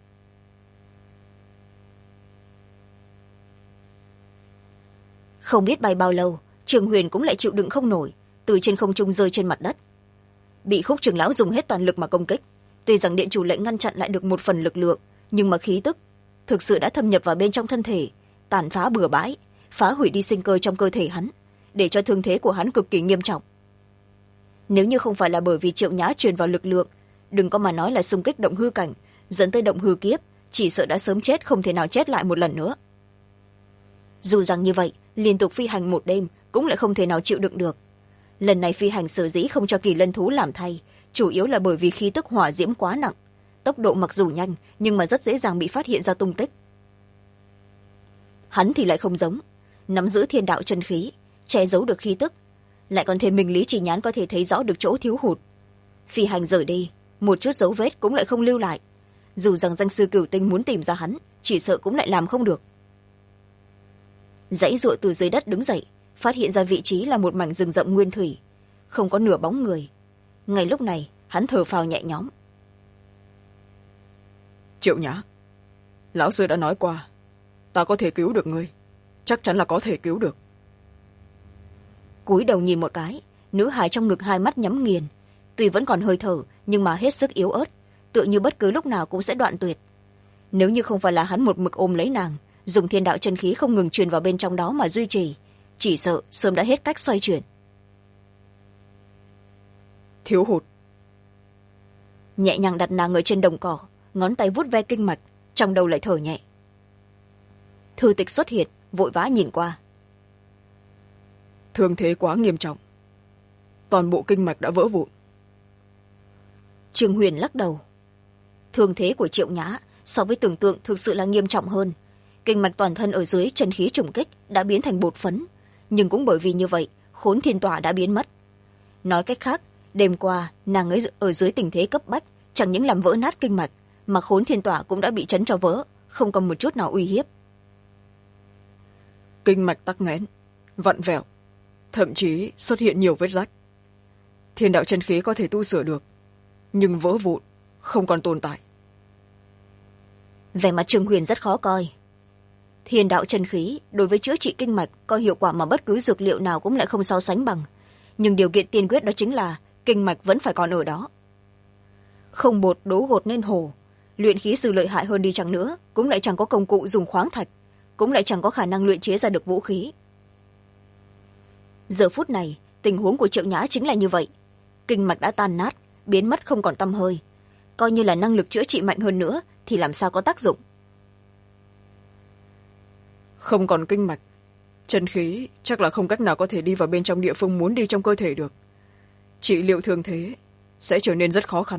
Không biết bay bao lâu, Trường Huyền cũng lại chịu đựng không nổi, từ trên không trung rơi trên mặt đất. Bị Khúc trưởng lão dùng hết toàn lực mà công kích, tuy rằng điện chủ lệnh ngăn chặn lại được một phần lực lượng, nhưng mà khí tức thực sự đã thâm nhập vào bên trong thân thể, tàn phá bừa bãi, phá hủy đi sinh cơ trong cơ thể hắn, để cho thương thế của hắn cực kỳ nghiêm trọng. Nếu như không phải là bởi vì Triệu Nhã truyền vào lực lượng, đừng có mà nói là xung kích động hư cảnh, dẫn tới động hư kiếp, chỉ sợ đã sớm chết, không thể nào chết lại một lần nữa. Dù rằng như vậy, liên tục phi hành một đêm cũng lại không thể nào chịu đựng được. Lần này phi hành sở dĩ không cho Kỳ Lân thú làm thay, chủ yếu là bởi vì khí tức hỏa diễm quá nặng, tốc độ mặc dù nhanh nhưng mà rất dễ dàng bị phát hiện ra tung tích. Hắn thì lại không giống, nắm giữ thiên đạo chân khí, che giấu được khí tức, lại còn thêm minh lý chỉ nhãn có thể thấy rõ được chỗ thiếu hụt. Phi hành rời đi, một chút dấu vết cũng lại không lưu lại, dù rằng danh sư Cửu Tinh muốn tìm ra hắn, chỉ sợ cũng lại làm không được. Dãy dụa từ dưới đất đứng dậy, phát hiện ra vị trí là một mảnh rừng rậm nguyên thủy, không có nửa bóng người. Ngay lúc này hắn thở phào nhẹ nhõm. Triệu Nhã, lão sư đã nói qua, ta có thể cứu được ngươi, chắc chắn là có thể cứu được. Cúi đầu nhìn một cái, nữ hài trong ngực hai mắt nhắm nghiền, tuy vẫn còn hơi thở nhưng mà hết sức yếu ớt, tựa như bất cứ lúc nào cũng sẽ đoạn tuyệt. Nếu như không phải là hắn một mực ôm lấy nàng, dùng thiên đạo chân khí không ngừng truyền vào bên trong đó mà duy trì, chỉ sợ sớm đã hết cách xoay chuyển. Thiếu hụt. Nhẹ nhàng đặt nàng ở trên đồng cỏ, ngón tay vuốt ve kinh mạch, trong đầu lại thở nhẹ. Thư tịch xuất hiện, vội vã nhìn qua. Thương thế quá nghiêm trọng, toàn bộ kinh mạch đã vỡ vụn. Trương Huyền lắc đầu. Thương thế của Triệu Nhã so với tưởng tượng thực sự là nghiêm trọng hơn. Kinh mạch toàn thân ở dưới chân khí trùng kích đã biến thành bột phấn, nhưng cũng bởi vì như vậy Khốn Thiên Tỏa đã biến mất. Nói cách khác, đêm qua nàng ấy ở dưới tình thế cấp bách, chẳng những làm vỡ nát kinh mạch mà Khốn Thiên Tỏa cũng đã bị chấn cho vỡ, không còn một chút nào uy hiếp. Kinh mạch tắc nghẽn, vặn vẹo, thậm chí xuất hiện nhiều vết rách. Thiên đạo chân khí có thể tu sửa được, nhưng vỡ vụn, không còn tồn tại. Vẻ mặt Trương Huyền rất khó coi. Thiên đạo chân khí đối với chữa trị kinh mạch có hiệu quả mà bất cứ dược liệu nào cũng lại không so sánh bằng, nhưng điều kiện tiên quyết đó chính là kinh mạch vẫn phải còn ở đó. Không bột đố gột nên hồ, luyện khí sư lợi hại hơn đi chăng nữa cũng lại chẳng có công cụ dùng khoáng thạch, cũng lại chẳng có khả năng luyện chế ra được vũ khí. Giờ phút này tình huống của Triệu Nhã chính là như vậy, kinh mạch đã tan nát, biến mất không còn tăm hơi, coi như là năng lực chữa trị mạnh hơn nữa thì làm sao có tác dụng. Không còn kinh mạch, chân khí chắc là không cách nào có thể đi vào bên trong địa phương muốn đi trong cơ thể được. Trị liệu thương thế sẽ trở nên rất khó khăn.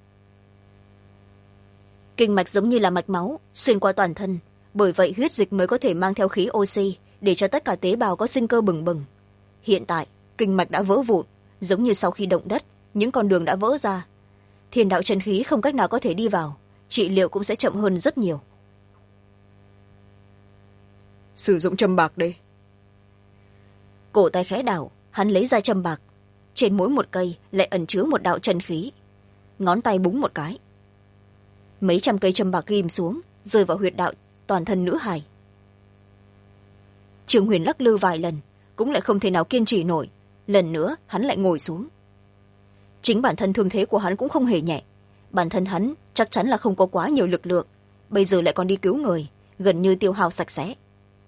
Kinh mạch giống như là mạch máu xuyên qua toàn thân, bởi vậy huyết dịch mới có thể mang theo khí oxy để cho tất cả tế bào có sinh cơ bừng bừng. Hiện tại kinh mạch đã vỡ vụn, giống như sau khi động đất những con đường đã vỡ ra, thiên đạo chân khí không cách nào có thể đi vào, trị liệu cũng sẽ chậm hơn rất nhiều. Sử dụng châm bạc đây. Cổ tay khẽ đảo, hắn lấy ra châm bạc, trên mỗi một cây lại ẩn chứa một đạo chân khí, ngón tay búng một cái, mấy trăm cây châm bạc ghim xuống rơi vào huyệt đạo toàn thân nữ hài. Trương Huyền lắc lư vài lần cũng lại không thể nào kiên trì nổi, lần nữa hắn lại ngồi xuống. Chính bản thân thương thế của hắn cũng không hề nhẹ, bản thân hắn chắc chắn là không có quá nhiều lực lượng, bây giờ lại còn đi cứu người, gần như tiêu hao sạch sẽ.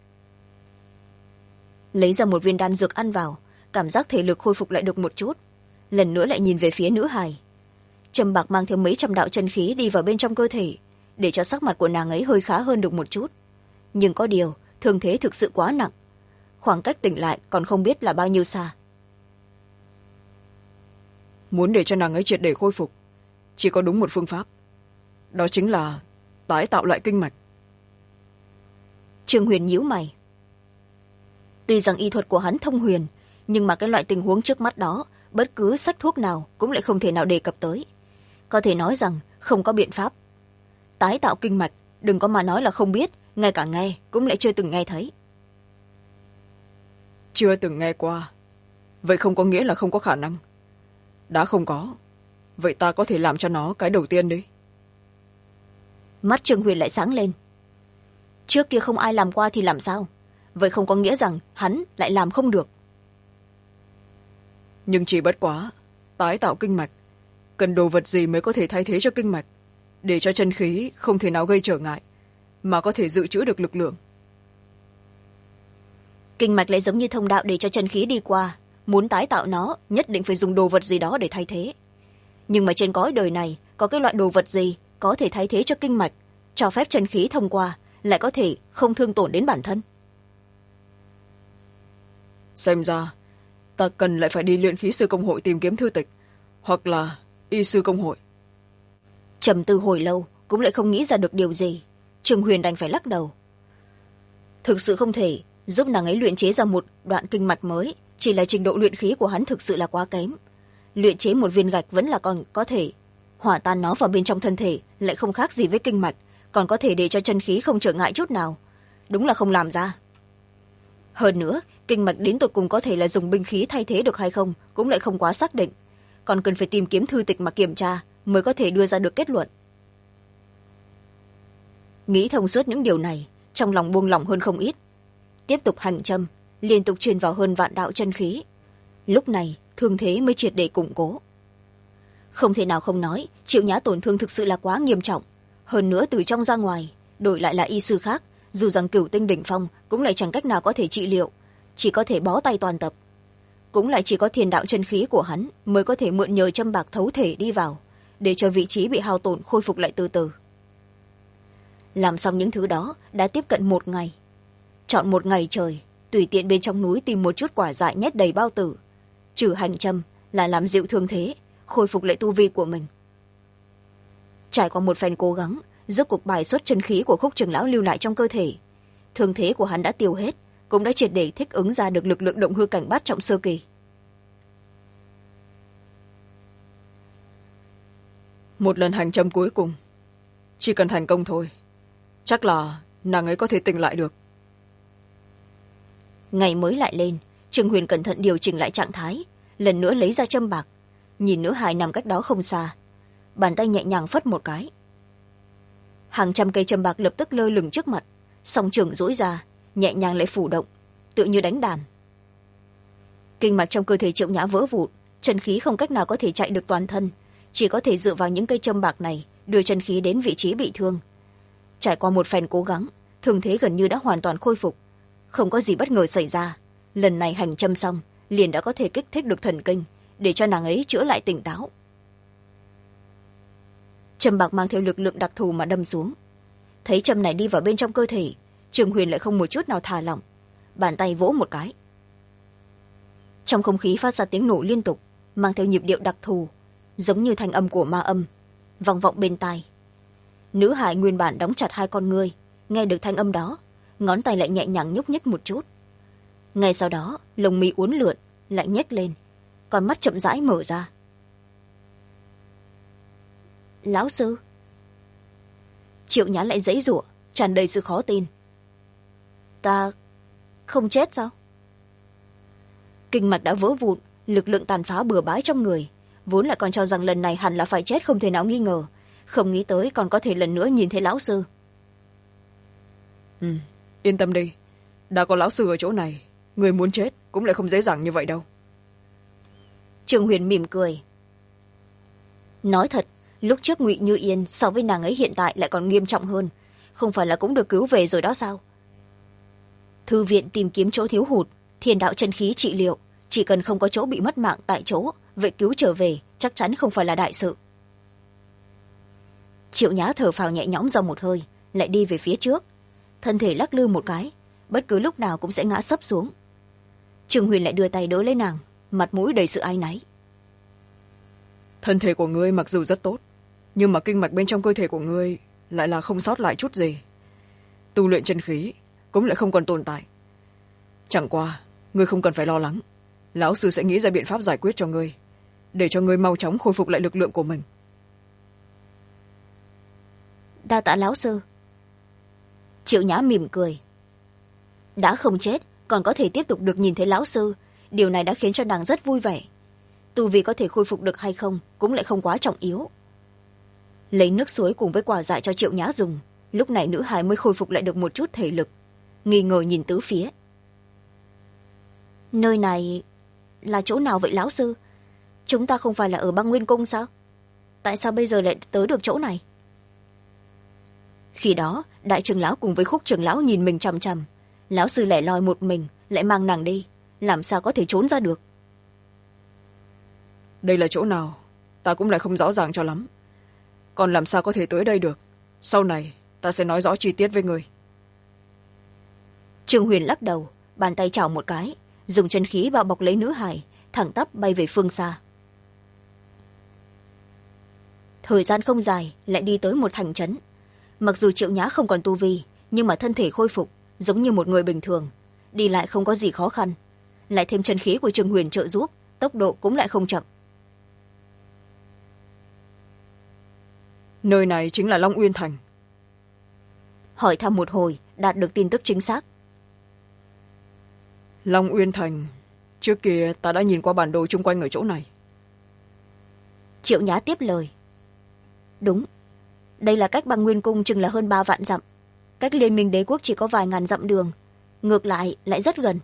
Lấy ra một viên đan dược ăn vào, cảm giác thể lực khôi phục lại được một chút, lần nữa lại nhìn về phía nữ hài. Châm bạc mang theo mấy trăm đạo chân khí đi vào bên trong cơ thể, để cho sắc mặt của nàng ấy hơi khá hơn được một chút, nhưng có điều thương thế thực sự quá nặng, khoảng cách tỉnh lại còn không biết là bao nhiêu xa. Muốn để cho nàng ấy triệt để khôi phục, chỉ có đúng một phương pháp, đó chính là tái tạo lại kinh mạch. Trương Huyền nhíu mày. Tuy rằng y thuật của hắn thông huyền, nhưng mà cái loại tình huống trước mắt đó bất cứ sách thuốc nào cũng lại không thể nào đề cập tới, có thể nói rằng không có biện pháp. Tái tạo kinh mạch đừng có mà nói là không biết, ngay cả nghe cũng lại chưa từng nghe thấy. Chưa từng nghe qua, vậy không có nghĩa là không có khả năng. đã không có, vậy ta có thể làm cho nó cái đầu tiên đi. Mắt Trương Huyền lại sáng lên. Trước kia không ai làm qua thì làm sao? Vậy không có nghĩa rằng hắn lại làm không được. Nhưng chỉ bất quá tái tạo kinh mạch, cần đồ vật gì mới có thể thay thế cho kinh mạch, để cho chân khí không thể nào gây trở ngại, mà có thể dự trữ được lực lượng. Kinh mạch lại giống như thông đạo để cho chân khí đi qua, muốn tái tạo nó nhất định phải dùng đồ vật gì đó để thay thế. Nhưng mà trên cõi đời này có cái loại đồ vật gì có thể thay thế cho kinh mạch, cho phép chân khí thông qua, lại có thể không thương tổn đến bản thân? Xem ra ta cần lại phải đi luyện khí sư công hội tìm kiếm thư tịch, hoặc là y sư công hội. Trầm tư hồi lâu cũng lại không nghĩ ra được điều gì. Trương Huyền đành phải lắc đầu. Thực sự không thể giúp nàng ấy luyện chế ra một đoạn kinh mạch mới, chỉ là trình độ luyện khí của hắn thực sự là quá kém. Luyện chế một viên gạch vẫn là còn có thể hỏa tan nó vào bên trong thân thể, lại không khác gì với kinh mạch, còn có thể để cho chân khí không trở ngại chút nào. Đúng là không làm ra. Hơn nữa, kinh mạch đến tột cùng có thể là dùng binh khí thay thế được hay không cũng lại không quá xác định, còn cần phải tìm kiếm thư tịch mà kiểm tra mới có thể đưa ra được kết luận. Nghĩ thông suốt những điều này, trong lòng buông lỏng hơn không ít. Tiếp tục hành châm, liên tục truyền vào hơn vạn đạo chân khí. Lúc này thương thế mới triệt để củng cố. Không thể nào không nói, Triệu Nhã tổn thương thực sự là quá nghiêm trọng. Hơn nữa từ trong ra ngoài, đổi lại là y sư khác, dù rằng cửu tinh đỉnh phong cũng lại chẳng cách nào có thể trị liệu, chỉ có thể bó tay toàn tập. Cũng lại chỉ có thiên đạo chân khí của hắn mới có thể mượn nhờ châm bạc thấu thể đi vào, để cho vị trí bị hao tổn khôi phục lại từ từ. Làm xong những thứ đó đã tiếp cận một ngày. Chọn một ngày trời, tùy tiện bên trong núi tìm một chút quả dại nhét đầy bao tử, trừ hành châm là làm dịu thương thế, khôi phục lại tu vi của mình. Trải qua một phen cố gắng, rốt cuộc bài xuất chân khí của Khúc Trường lão lưu lại trong cơ thể. Thương thế của hắn đã tiêu hết, cũng đã triệt để thích ứng ra được lực lượng động hư cảnh bát trọng sơ kỳ. Một lần hành châm cuối cùng, chỉ cần thành công thôi, chắc là nàng ấy có thể tỉnh lại được. Ngày mới lại lên, Trương Huyền cẩn thận điều chỉnh lại trạng thái, lần nữa lấy ra châm bạc, nhìn nữ hài nằm cách đó không xa, bàn tay nhẹ nhàng phất một cái. Hàng trăm cây châm bạc lập tức lơ lửng trước mặt, song trường duỗi ra, nhẹ nhàng lại phủ động, tựa như đánh đàn. Kinh mạch trong cơ thể Triệu Nhã vỡ vụn, chân khí không cách nào có thể chạy được toàn thân, chỉ có thể dựa vào những cây châm bạc này đưa chân khí đến vị trí bị thương. Trải qua một phen cố gắng, thương thế gần như đã hoàn toàn khôi phục, không có gì bất ngờ xảy ra. Lần này hành châm xong liền đã có thể kích thích được thần kinh, để cho nàng ấy chữa lại tỉnh táo. Châm bạc mang theo lực lượng đặc thù mà đâm xuống. Thấy châm này đi vào bên trong cơ thể, Trương Huyền lại không một chút nào thả lỏng, bàn tay vỗ một cái. Trong không khí phát ra tiếng nổ liên tục, mang theo nhịp điệu đặc thù, giống như thanh âm của ma âm, vang vọng bên tai. Nữ hài nguyên bản đóng chặt hai con ngươi, nghe được thanh âm đó, ngón tay lại nhẹ nhàng nhúc nhích một chút. Ngay sau đó lồng mi uốn lượn lại nhếch lên, con mắt chậm rãi mở ra. Lão sư. Triệu Nhã lại giãy giụa, tràn đầy sự khó tin. Ta không chết sao? Kinh mạch đã vỡ vụn, lực lượng tàn phá bừa bãi trong người, vốn lại còn cho rằng lần này hẳn là phải chết không thể nào nghi ngờ, không nghĩ tới còn có thể lần nữa nhìn thấy lão sư. Yên tâm đi, đã có lão sư ở chỗ này, người muốn chết cũng lại không dễ dàng như vậy đâu. Trương Huyền mỉm cười. Nói thật, lúc trước Ngụy Như Yên so với nàng ấy hiện tại lại còn nghiêm trọng hơn, không phải là cũng được cứu về rồi đó sao? Thư viện tìm kiếm chỗ thiếu hụt, thiên đạo chân khí trị liệu, chỉ cần không có chỗ bị mất mạng tại chỗ, vậy cứu trở về chắc chắn không phải là đại sự. Triệu Nhã thở phào nhẹ nhõm ra một hơi, lại đi về phía trước, thân thể lắc lư một cái, bất cứ lúc nào cũng sẽ ngã sấp xuống. Trương Huyền lại đưa tay đỡ lấy nàng, mặt mũi đầy sự áy náy. Thân thể của ngươi mặc dù rất tốt, nhưng mà kinh mạch bên trong cơ thể của ngươi lại là không sót lại chút gì. Tu luyện chân khí cũng lại không còn tồn tại. Chẳng qua ngươi không cần phải lo lắng, lão sư sẽ nghĩ ra biện pháp giải quyết cho ngươi, để cho ngươi mau chóng khôi phục lại lực lượng của mình. Đa tạ lão sư. Triệu Nhã mỉm cười. Đã không chết còn có thể tiếp tục được nhìn thấy lão sư, điều này đã khiến cho nàng rất vui vẻ. tu vi có thể khôi phục được hay không cũng lại không quá trọng yếu. Lấy nước suối cùng với quả dại cho Triệu Nhã dùng, lúc này nữ hài mới khôi phục lại được một chút thể lực, nghi ngờ nhìn tứ phía. Nơi này là chỗ nào vậy lão sư? Chúng ta không phải là ở Băng Nguyên Cung sao? Tại sao bây giờ lại tới được chỗ này? Khi đó đại trưởng lão cùng với Khúc trưởng lão nhìn mình chằm chằm. Lão sư lẻ loi một mình lại mang nàng đi, làm sao có thể trốn ra được? Đây là chỗ nào ta cũng lại không rõ ràng cho lắm, còn làm sao có thể tới đây được? Sau này ta sẽ nói rõ chi tiết với người. Trương Huyền lắc đầu, bàn tay chảo một cái, dùng chân khí bao bọc lấy nữ hải, thẳng tắp bay về phương xa. Thời gian không dài lại đi tới một thành trấn. Mặc dù Triệu Nhã không còn tu vi, nhưng mà thân thể khôi phục giống như một người bình thường, đi lại không có gì khó khăn, lại thêm chân khí của Trương Huyền trợ giúp, tốc độ cũng lại không chậm. Nơi này chính là Long Uyên Thành. Hỏi thăm một hồi, đạt được tin tức chính xác. Long Uyên Thành, trước kia ta đã nhìn qua bản đồ chung quanh ở chỗ này. Triệu Nhã tiếp lời. Đúng, đây là cách Băng Nguyên Cung chừng là hơn 3 vạn dặm, cách Liên Minh Đế Quốc chỉ có vài ngàn dặm đường, ngược lại lại rất gần.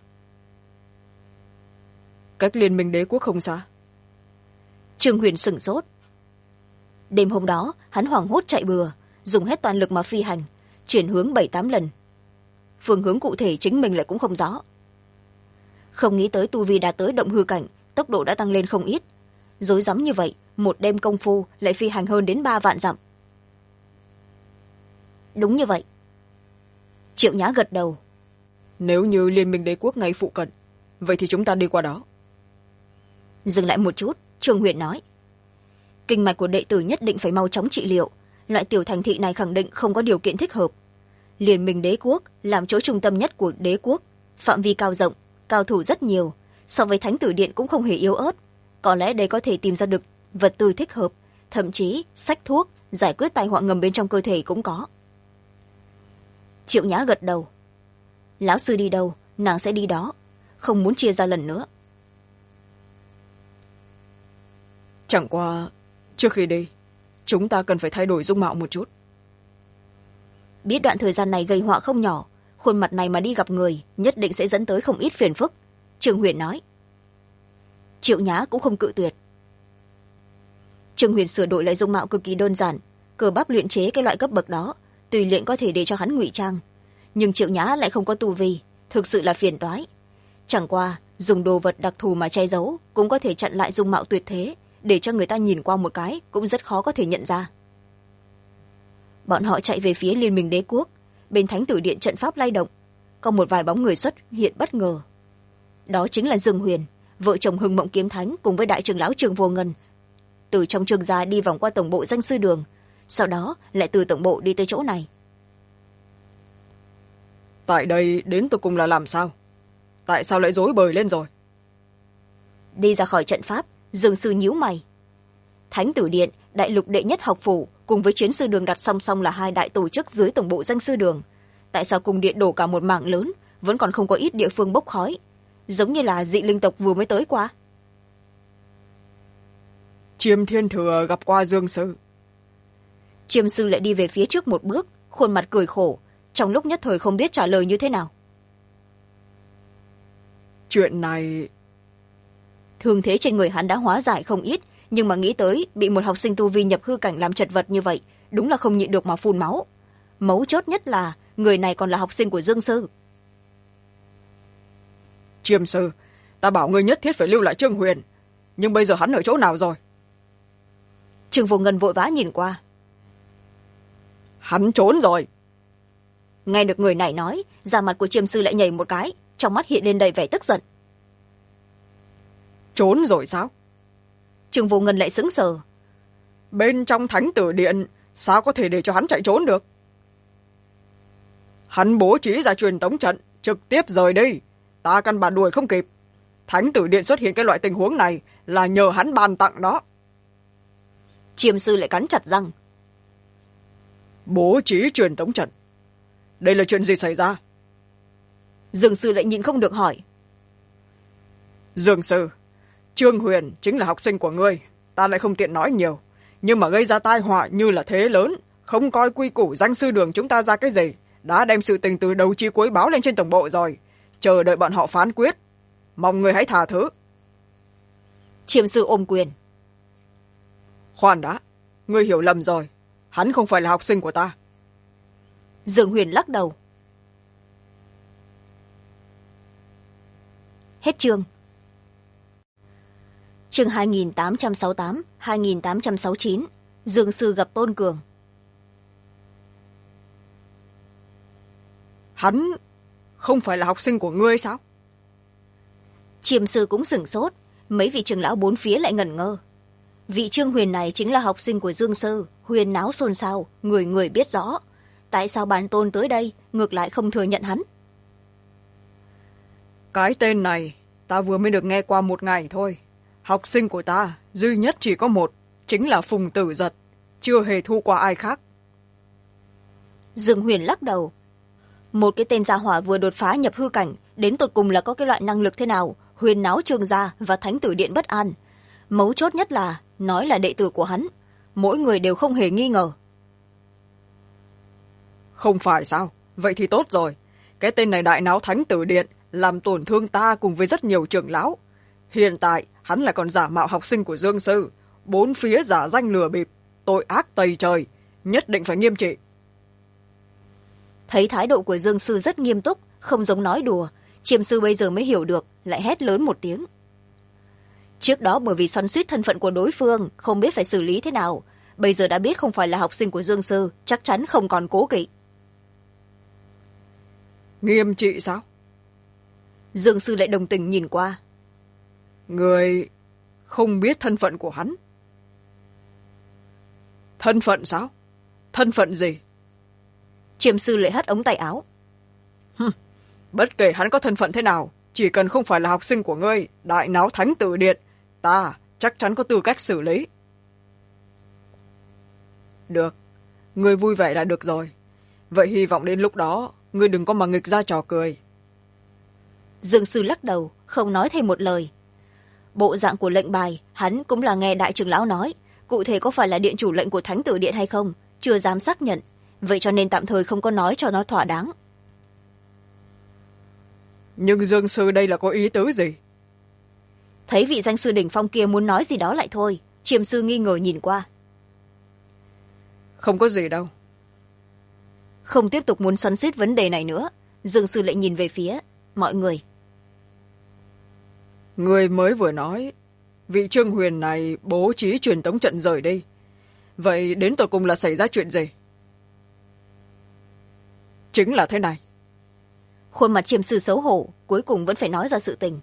Cách Liên Minh Đế Quốc không xa. Trương Huyền sửng sốt. Đêm hôm đó hắn hoảng hốt chạy bừa, dùng hết toàn lực mà phi hành, chuyển hướng 7-8 lần. Phương hướng cụ thể chính mình lại cũng không rõ. Không nghĩ tới tu vi đã tới động hư cảnh, tốc độ đã tăng lên không ít. Rối rắm như vậy, một đêm công phu lại phi hành hơn đến 3 vạn dặm. Đúng như vậy. Triệu Nhã gật đầu. Nếu như Liên Minh Đế Quốc ngay phụ cận, vậy thì chúng ta đi qua đó. Dừng lại một chút, Trương Huyền nói. Kinh mạch của đệ tử nhất định phải mau chóng trị liệu, loại tiểu thành thị này khẳng định không có điều kiện thích hợp. Liên Minh Đế Quốc làm chỗ trung tâm nhất của đế quốc, phạm vi cao rộng, cao thủ rất nhiều, so với Thánh Tử Điện cũng không hề yếu ớt. Có lẽ đây có thể tìm ra được vật tư thích hợp, thậm chí sách thuốc giải quyết tai họa ngầm bên trong cơ thể cũng có. Triệu Nhã gật đầu. Lão sư đi đâu nàng sẽ đi đó, không muốn chia ra lần nữa. Chẳng qua trước khi đi, chúng ta cần phải thay đổi dung mạo một chút. Biết đoạn thời gian này gây họa không nhỏ, khuôn mặt này mà đi gặp người nhất định sẽ dẫn tới không ít phiền phức, Trương Huyền nói. Triệu Nhã cũng không cự tuyệt. Trương Huyền sửa đổi lại dung mạo cực kỳ đơn giản, cơ bắp luyện chế cái loại cấp bậc đó, tùy luyện có thể để cho hắn ngụy trang, nhưng Triệu Nhã lại không có tu vi, thực sự là phiền toái. Chẳng qua dùng đồ vật đặc thù mà che giấu cũng có thể chặn lại dung mạo tuyệt thế, để cho người ta nhìn qua một cái cũng rất khó có thể nhận ra. Bọn họ chạy về phía Liên Minh Đế Quốc, bên Thánh Tử Điện trận pháp lay động, có một vài bóng người xuất hiện bất ngờ. Đó chính là Dương Huyền, vợ chồng Hưng Mộng Kiếm Thánh cùng với đại trưởng lão Trương Vô Ngân. Từ trong Trương gia đi vòng qua tổng bộ Danh Sư Đường, sau đó lại từ tổng bộ đi tới chỗ này. Tại đây đến tụi cùng là làm sao? Tại sao lại rối bời lên rồi? Đi ra khỏi trận pháp, Dương sư nhíu mày. Thánh Tử Điện, đại lục đệ nhất học phủ cùng với Chiến Sư Đường đặt song song là hai đại tổ chức dưới tổng bộ Danh Sư Đường. Tại sao cung điện đổ cả một mảng lớn, vẫn còn không có ít địa phương bốc khói, giống như là dị linh tộc vừa mới tới qua? Chiêm Thiên Thừa gặp qua Dương sư. Chiêm sư lại đi về phía trước một bước, khuôn mặt cười khổ, trong lúc nhất thời không biết trả lời như thế nào. Chuyện này... Thương thế trên người hắn đã hóa giải không ít, nhưng mà nghĩ tới bị một học sinh tu vi nhập hư cảnh làm chật vật như vậy, đúng là không nhịn được mà phun máu. Mấu chốt nhất là người này còn là học sinh của Dương sư. Chiêm sư, ta bảo ngươi nhất thiết phải lưu lại Trương Huyền, nhưng bây giờ hắn ở chỗ nào rồi? Trương Vô Ngân vội vã nhìn qua. Hắn trốn rồi. Nghe được người này nói, da mặt của Chiêm sư lại nhảy một cái, trong mắt hiện lên đầy vẻ tức giận. Trốn rồi sao? Trương Vô Ngân lại sững sờ. Bên trong Thánh Tử Điện sao có thể để cho hắn chạy trốn được? Hắn bố trí ra truyền tống trận trực tiếp rời đi, ta căn bản đuổi không kịp. Thánh Tử Điện xuất hiện cái loại tình huống này là nhờ hắn ban tặng đó. Chiêm sư lại cắn chặt răng. Bố trí truyền tống trận, đây là chuyện gì xảy ra? Dương sư lại nhịn không được hỏi. Dương sư, Trương Huyền chính là học sinh của ngươi, ta lại không tiện nói nhiều, nhưng mà gây ra tai họa như là thế lớn, không coi quy củ danh sư đường chúng ta ra cái gì, đã đem sự tình từ đầu chí cuối báo lên trên tổng bộ rồi, chờ đợi bọn họ phán quyết, mong ngươi hãy tha thứ. Chiêm sư ôm quyền. Khoan đã, ngươi hiểu lầm rồi, hắn không phải là học sinh của ta. Dương Huyền lắc đầu. Hết chương. Chương 2868, 2869. Dương sư gặp Tôn Cường. Hắn không phải là học sinh của ngươi sao? Chiêm sư cũng sửng sốt, mấy vị trưởng lão bốn phía lại ngẩn ngơ. Vị Trương Huyền này chính là học sinh của Dương sư, huyên náo xôn xao, người người biết rõ. Tại sao bản tôn tới đây ngược lại không thừa nhận hắn? Cái tên này ta vừa mới được nghe qua một ngày thôi. Học sinh của ta duy nhất chỉ có một, chính là Phùng Tử Giật, chưa hề thu qua ai khác. Dương Huyền lắc đầu. Một cái tên gia hỏa vừa đột phá nhập hư cảnh, đến tột cùng là có cái loại năng lực thế nào, huyên náo Trương gia và Thánh Tử Điện bất an. Mấu chốt nhất là nói là đệ tử của hắn, mỗi người đều không hề nghi ngờ. Không phải sao? Vậy thì tốt rồi. Cái tên này đại náo Thánh Tử Điện, làm tổn thương ta cùng với rất nhiều trưởng lão. Hiện tại hắn lại còn giả mạo học sinh của Dương sư, bốn phía giả danh lừa bịp, tội ác tày trời, nhất định phải nghiêm trị. Thấy thái độ của Dương sư rất nghiêm túc, không giống nói đùa, Chiêm sư bây giờ mới hiểu được, lại hét lớn một tiếng. Trước đó bởi vì xoắn suýt thân phận của đối phương, không biết phải xử lý thế nào, bây giờ đã biết không phải là học sinh của Dương sư, chắc chắn không còn cố kỵ. Nghiêm trị sao? Dương sư lại đồng tình nhìn qua. Người không biết thân phận của hắn. Thân phận sao? Thân phận gì? Chiêm sư lại hất ống tay áo. Bất kể hắn có thân phận thế nào, chỉ cần không phải là học sinh của ngươi, đại náo Thánh Tử Điện, ta chắc chắn có tư cách xử lý. Được, ngươi vui vẻ là được rồi. Vậy hy vọng đến lúc đó ngươi đừng có mà nghịch ra trò cười. Dương sư lắc đầu, không nói thêm một lời. Bộ dạng của lệnh bài hắn cũng là nghe đại trưởng lão nói, cụ thể có phải là điện chủ lệnh của Thánh Tử Điện hay không chưa dám xác nhận, vậy cho nên tạm thời không có nói cho nó thỏa đáng. Nhưng Dương sư đây là có ý tứ gì? Thấy vị danh sư đỉnh phong kia muốn nói gì đó lại thôi, Chiêm sư nghi ngờ nhìn qua. Không có gì đâu. Không tiếp tục muốn xoắn xuýt vấn đề này nữa, Dương sư lại nhìn về phía mọi người. Người mới vừa nói vị Trương Huyền này bố trí truyền tống trận rời đi, vậy đến tột cùng là xảy ra chuyện gì? Chính là thế này. Khuôn mặt Chiêm sư xấu hổ, cuối cùng vẫn phải nói ra sự tình.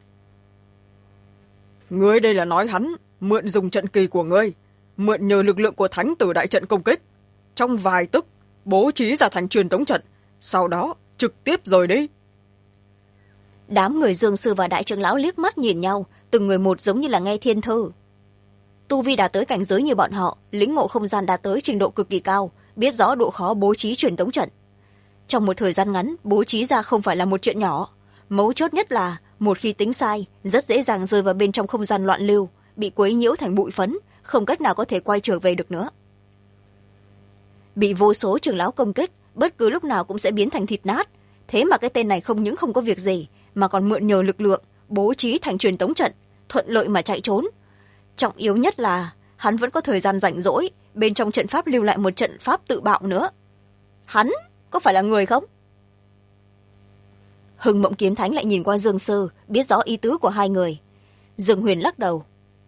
Ngươi đây là nói hắn mượn dùng trận kỳ của ngươi, mượn nhờ lực lượng của Thánh Tử Đại trận công kích, trong vài tức bố trí ra thành truyền tống trận, sau đó trực tiếp rời đi. Đám người Dương sư và đại trưởng lão liếc mắt nhìn nhau, từng người một giống như là nghe thiên thư. Tu vi đạt tới cảnh giới như bọn họ, lĩnh ngộ không gian đạt tới trình độ cực kỳ cao, biết rõ độ khó bố trí truyền tống trận. Trong một thời gian ngắn, bố trí ra không phải là một chuyện nhỏ. Mấu chốt nhất là, một khi tính sai, rất dễ dàng rơi vào bên trong không gian loạn lưu, bị quấy nhiễu thành bụi phấn, không cách nào có thể quay trở về được nữa. Bị vô số trưởng lão công kích, bất cứ lúc nào cũng sẽ biến thành thịt nát. Thế mà cái tên này không những không có việc gì, mà còn mượn nhờ lực lượng, bố trí thành truyền tống trận, thuận lợi mà chạy trốn. Trọng yếu nhất là, hắn vẫn có thời gian rảnh rỗi, bên trong trận pháp lưu lại một trận pháp tự bạo nữa. Hắn có phải là người không? Hưng Mộng Kiếm Thánh lại nhìn qua Dương sư, biết rõ ý tứ của hai người. Dương Huyền lắc đầu.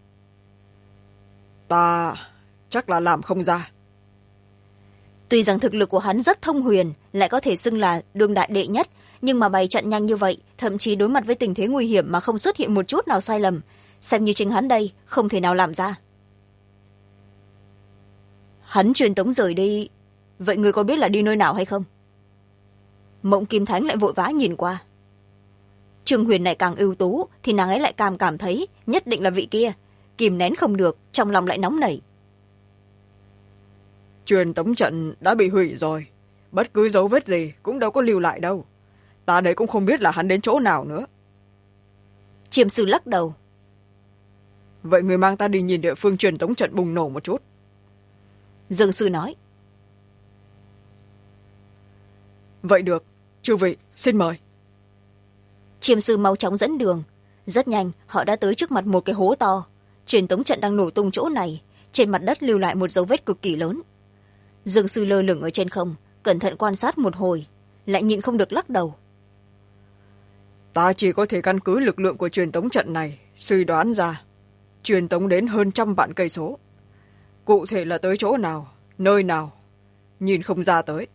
Ta chắc là làm không ra. Tuy rằng thực lực của hắn rất thông huyền, lại có thể xưng là đương đại đệ nhất, nhưng mà bày trận nhanh như vậy, thậm chí đối mặt với tình thế nguy hiểm mà không xuất hiện một chút nào sai lầm, xem như chính hắn đây không thể nào làm ra. Hắn truyền tống rời đi, vậy người có biết là đi nơi nào hay không? Mộng Kim Thánh lại vội vã nhìn qua. Trương Huyền này càng ưu tú thì nàng ấy lại càng cảm thấy nhất định là vị kia, kìm nén không được, trong lòng lại nóng nảy. Truyền tống trận đã bị hủy rồi, bất cứ dấu vết gì cũng đâu có lưu lại đâu, ta đấy cũng không biết là hắn đến chỗ nào nữa. Chiêm sư lắc đầu. vậy người mang ta đi nhìn địa phương truyền tống trận bùng nổ một chút. Dương sư nói. Vậy được, chư vị xin mời. Chiêm sư mau chóng dẫn đường. Rất nhanh họ đã tới trước mặt một cái hố to. Truyền tống trận đang nổ tung chỗ này, trên mặt đất lưu lại một dấu vết cực kỳ lớn. Dương sư lơ lửng ở trên không, cẩn thận quan sát một hồi, lại nhịn không được lắc đầu. Ta chỉ có thể căn cứ lực lượng của truyền tống trận này suy đoán ra truyền tống đến hơn 100 vạn cây số. Cụ thể là tới chỗ nào, nơi nào, nhìn không ra tới.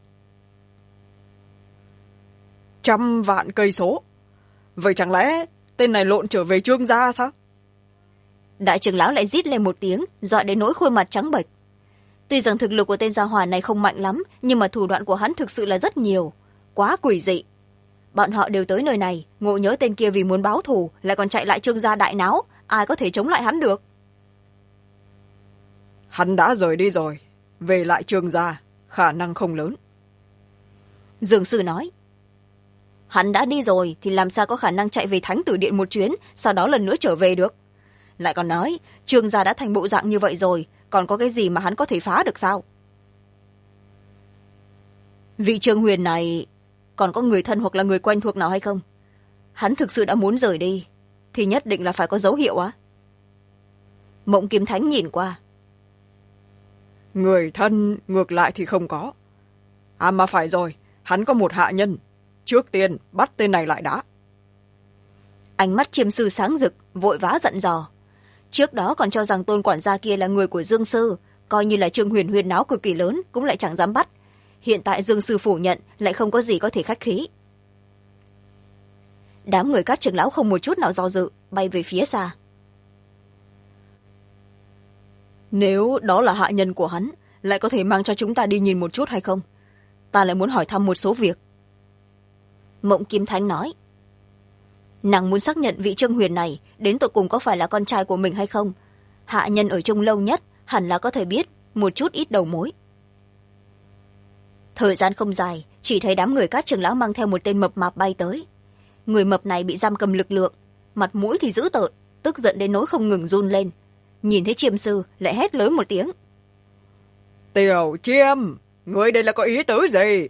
100 vạn cây số. Vậy chẳng lẽ tên này lộn trở về Trương gia sao? Đại trưởng lão lại rít lên một tiếng, dọa đến nỗi khuôn mặt trắng bệch. Tuy rằng thực lực của tên gia hỏa này không mạnh lắm, nhưng mà thủ đoạn của hắn thực sự là rất nhiều, quá quỷ dị. Bọn họ đều tới nơi này, ngộ nhớ tên kia vì muốn báo thù lại còn chạy lại Trương gia đại náo, ai có thể chống lại hắn được. Hắn đã rời đi rồi, về lại Trương gia khả năng không lớn. Dương sư nói. Hắn đã đi rồi thì làm sao có khả năng chạy về Thánh Tử Điện một chuyến, sau đó lần nữa trở về được. Lại còn nói Trương gia đã thành bộ dạng như vậy rồi, còn có cái gì mà hắn có thể phá được sao? Vị Trương Huyền này còn có người thân hoặc là người quen thuộc nào hay không? Hắn thực sự đã muốn rời đi thì nhất định là phải có dấu hiệu á. Mộng Kiếm Thánh nhìn qua. Người thân ngược lại thì không có. À mà phải rồi, hắn có một hạ nhân, trước tiên bắt tên này lại đã. Ánh mắt Chiêm sư sáng rực, vội vã dặn dò. Trước đó còn cho rằng Tôn quản gia kia là người của Dương sư, coi như là Trương Huyền huyên náo cực kỳ lớn cũng lại chẳng dám bắt. Hiện tại Dương sư phủ nhận, lại không có gì có thể khách khí. Đám người Cát trưởng lão không một chút nào do dự, bay về phía xa. Nếu đó là hạ nhân của hắn, lại có thể mang cho chúng ta đi nhìn một chút hay không? Ta lại muốn hỏi thăm một số việc. Mộng Kiếm Thánh nói. Nàng muốn xác nhận vị Trương Huyền này đến tột cùng có phải là con trai của mình hay không. Hạ nhân ở chung lâu nhất hẳn là có thể biết một chút ít đầu mối. Thời gian không dài, chỉ thấy đám người Cát trưởng lão mang theo một tên mập mạp bay tới. Người mập này bị giam cầm lực lượng, mặt mũi thì dữ tợn, tức giận đến nỗi không ngừng run lên. Nhìn thấy Chiêm sư lại hét lớn một tiếng. Tiểu Chiêm, ngươi đây là có ý tứ gì?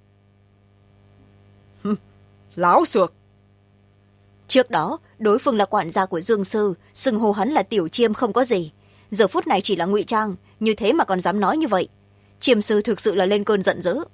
Láo xược. Trước đó đối phương là quản gia của Dương sư, xưng hô hắn là Tiểu Chiêm không có gì. Giờ phút này chỉ là ngụy trang, như thế mà còn dám nói như vậy. Chiêm sư thực sự là lên cơn giận dữ.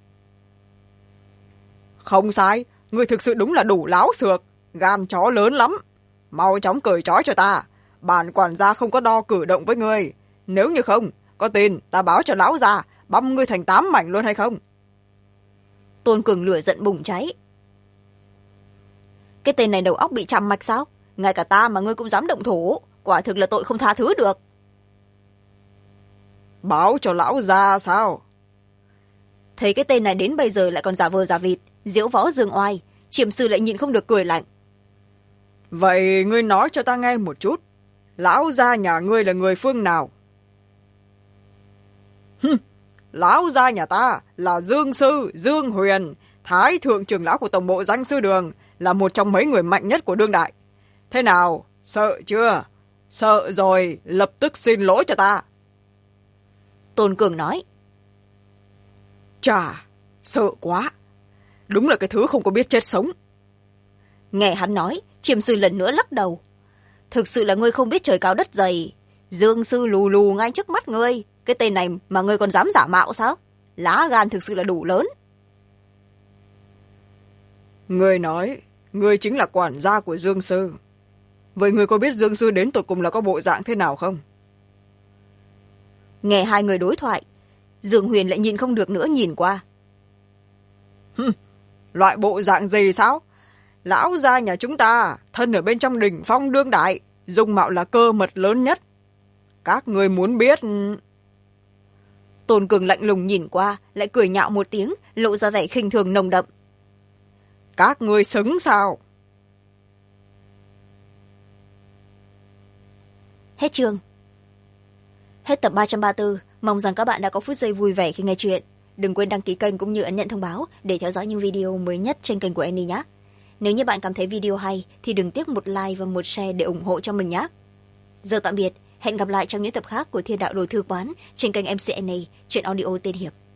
Không sai, ngươi thực sự đúng là đủ láo xược, gan chó lớn lắm. Mau chóng cởi trói cho ta, bản quản gia không có đo cử động với ngươi. Nếu như không, có tin ta báo cho lão gia băm ngươi thành 8 mảnh luôn hay không? Tôn Cường lửa giận bùng cháy. Cái tên này đầu óc bị chằm mạch sao? Ngay cả ta mà ngươi cũng dám động thủ, quả thực là tội không tha thứ được. Báo cho lão gia sao? Thấy cái tên này đến bây giờ lại còn giả vờ giả vịt, diễu võ dương oai, Chiêm sư lại nhịn không được cười lạnh. Vậy ngươi nói cho ta nghe một chút, lão gia nhà ngươi là người phương nào? Lão gia nhà ta là Dương sư Dương Huyền, Thái thượng trưởng lão của tổng bộ Danh sư đường, là một trong mấy người mạnh nhất của đương đại. Thế nào, sợ chưa? Sợ rồi, lập tức xin lỗi cho ta. Tôn Cường nói. Chà, sợ quá. Đúng là cái thứ không có biết chết sống. Nghe hắn nói, Chiêm sư lần nữa lắc đầu. Thực sự là ngươi không biết trời cao đất dày. Dương sư lù lù ngay trước mắt ngươi. Cái tên này mà ngươi còn dám giả mạo sao? Lá gan thực sự là đủ lớn. Ngươi nói, ngươi chính là quản gia của Dương sư. Vậy ngươi có biết Dương sư đến tột cùng là có bộ dạng thế nào không? Nghe hai người đối thoại, Dương Huyền lại nhìn không được nữa nhìn qua. Loại bộ dạng gì sao? Lão gia nhà chúng ta, thân ở bên trong đỉnh phong đương đại, dung mạo là cơ mật lớn nhất. Các ngươi muốn biết... Tôn Cường lạnh lùng nhìn qua, lại cười nhạo một tiếng, lộ ra vẻ khinh thường nồng đậm. Các ngươi xứng sao? Hết chương. Hết tập 334, mong rằng các bạn đã có phút giây vui vẻ khi nghe chuyện. Đừng quên đăng ký kênh cũng như ấn nhận thông báo để theo dõi những video mới nhất trên kênh của Annie nhé. Nếu như bạn cảm thấy video hay thì đừng tiếc một like và một share để ủng hộ cho mình nhé. giờ tạm biệt, hẹn gặp lại trong những tập khác của Thiên Đạo Đồ Thư Quán trên kênh mcna chuyện audio tên Hiệp.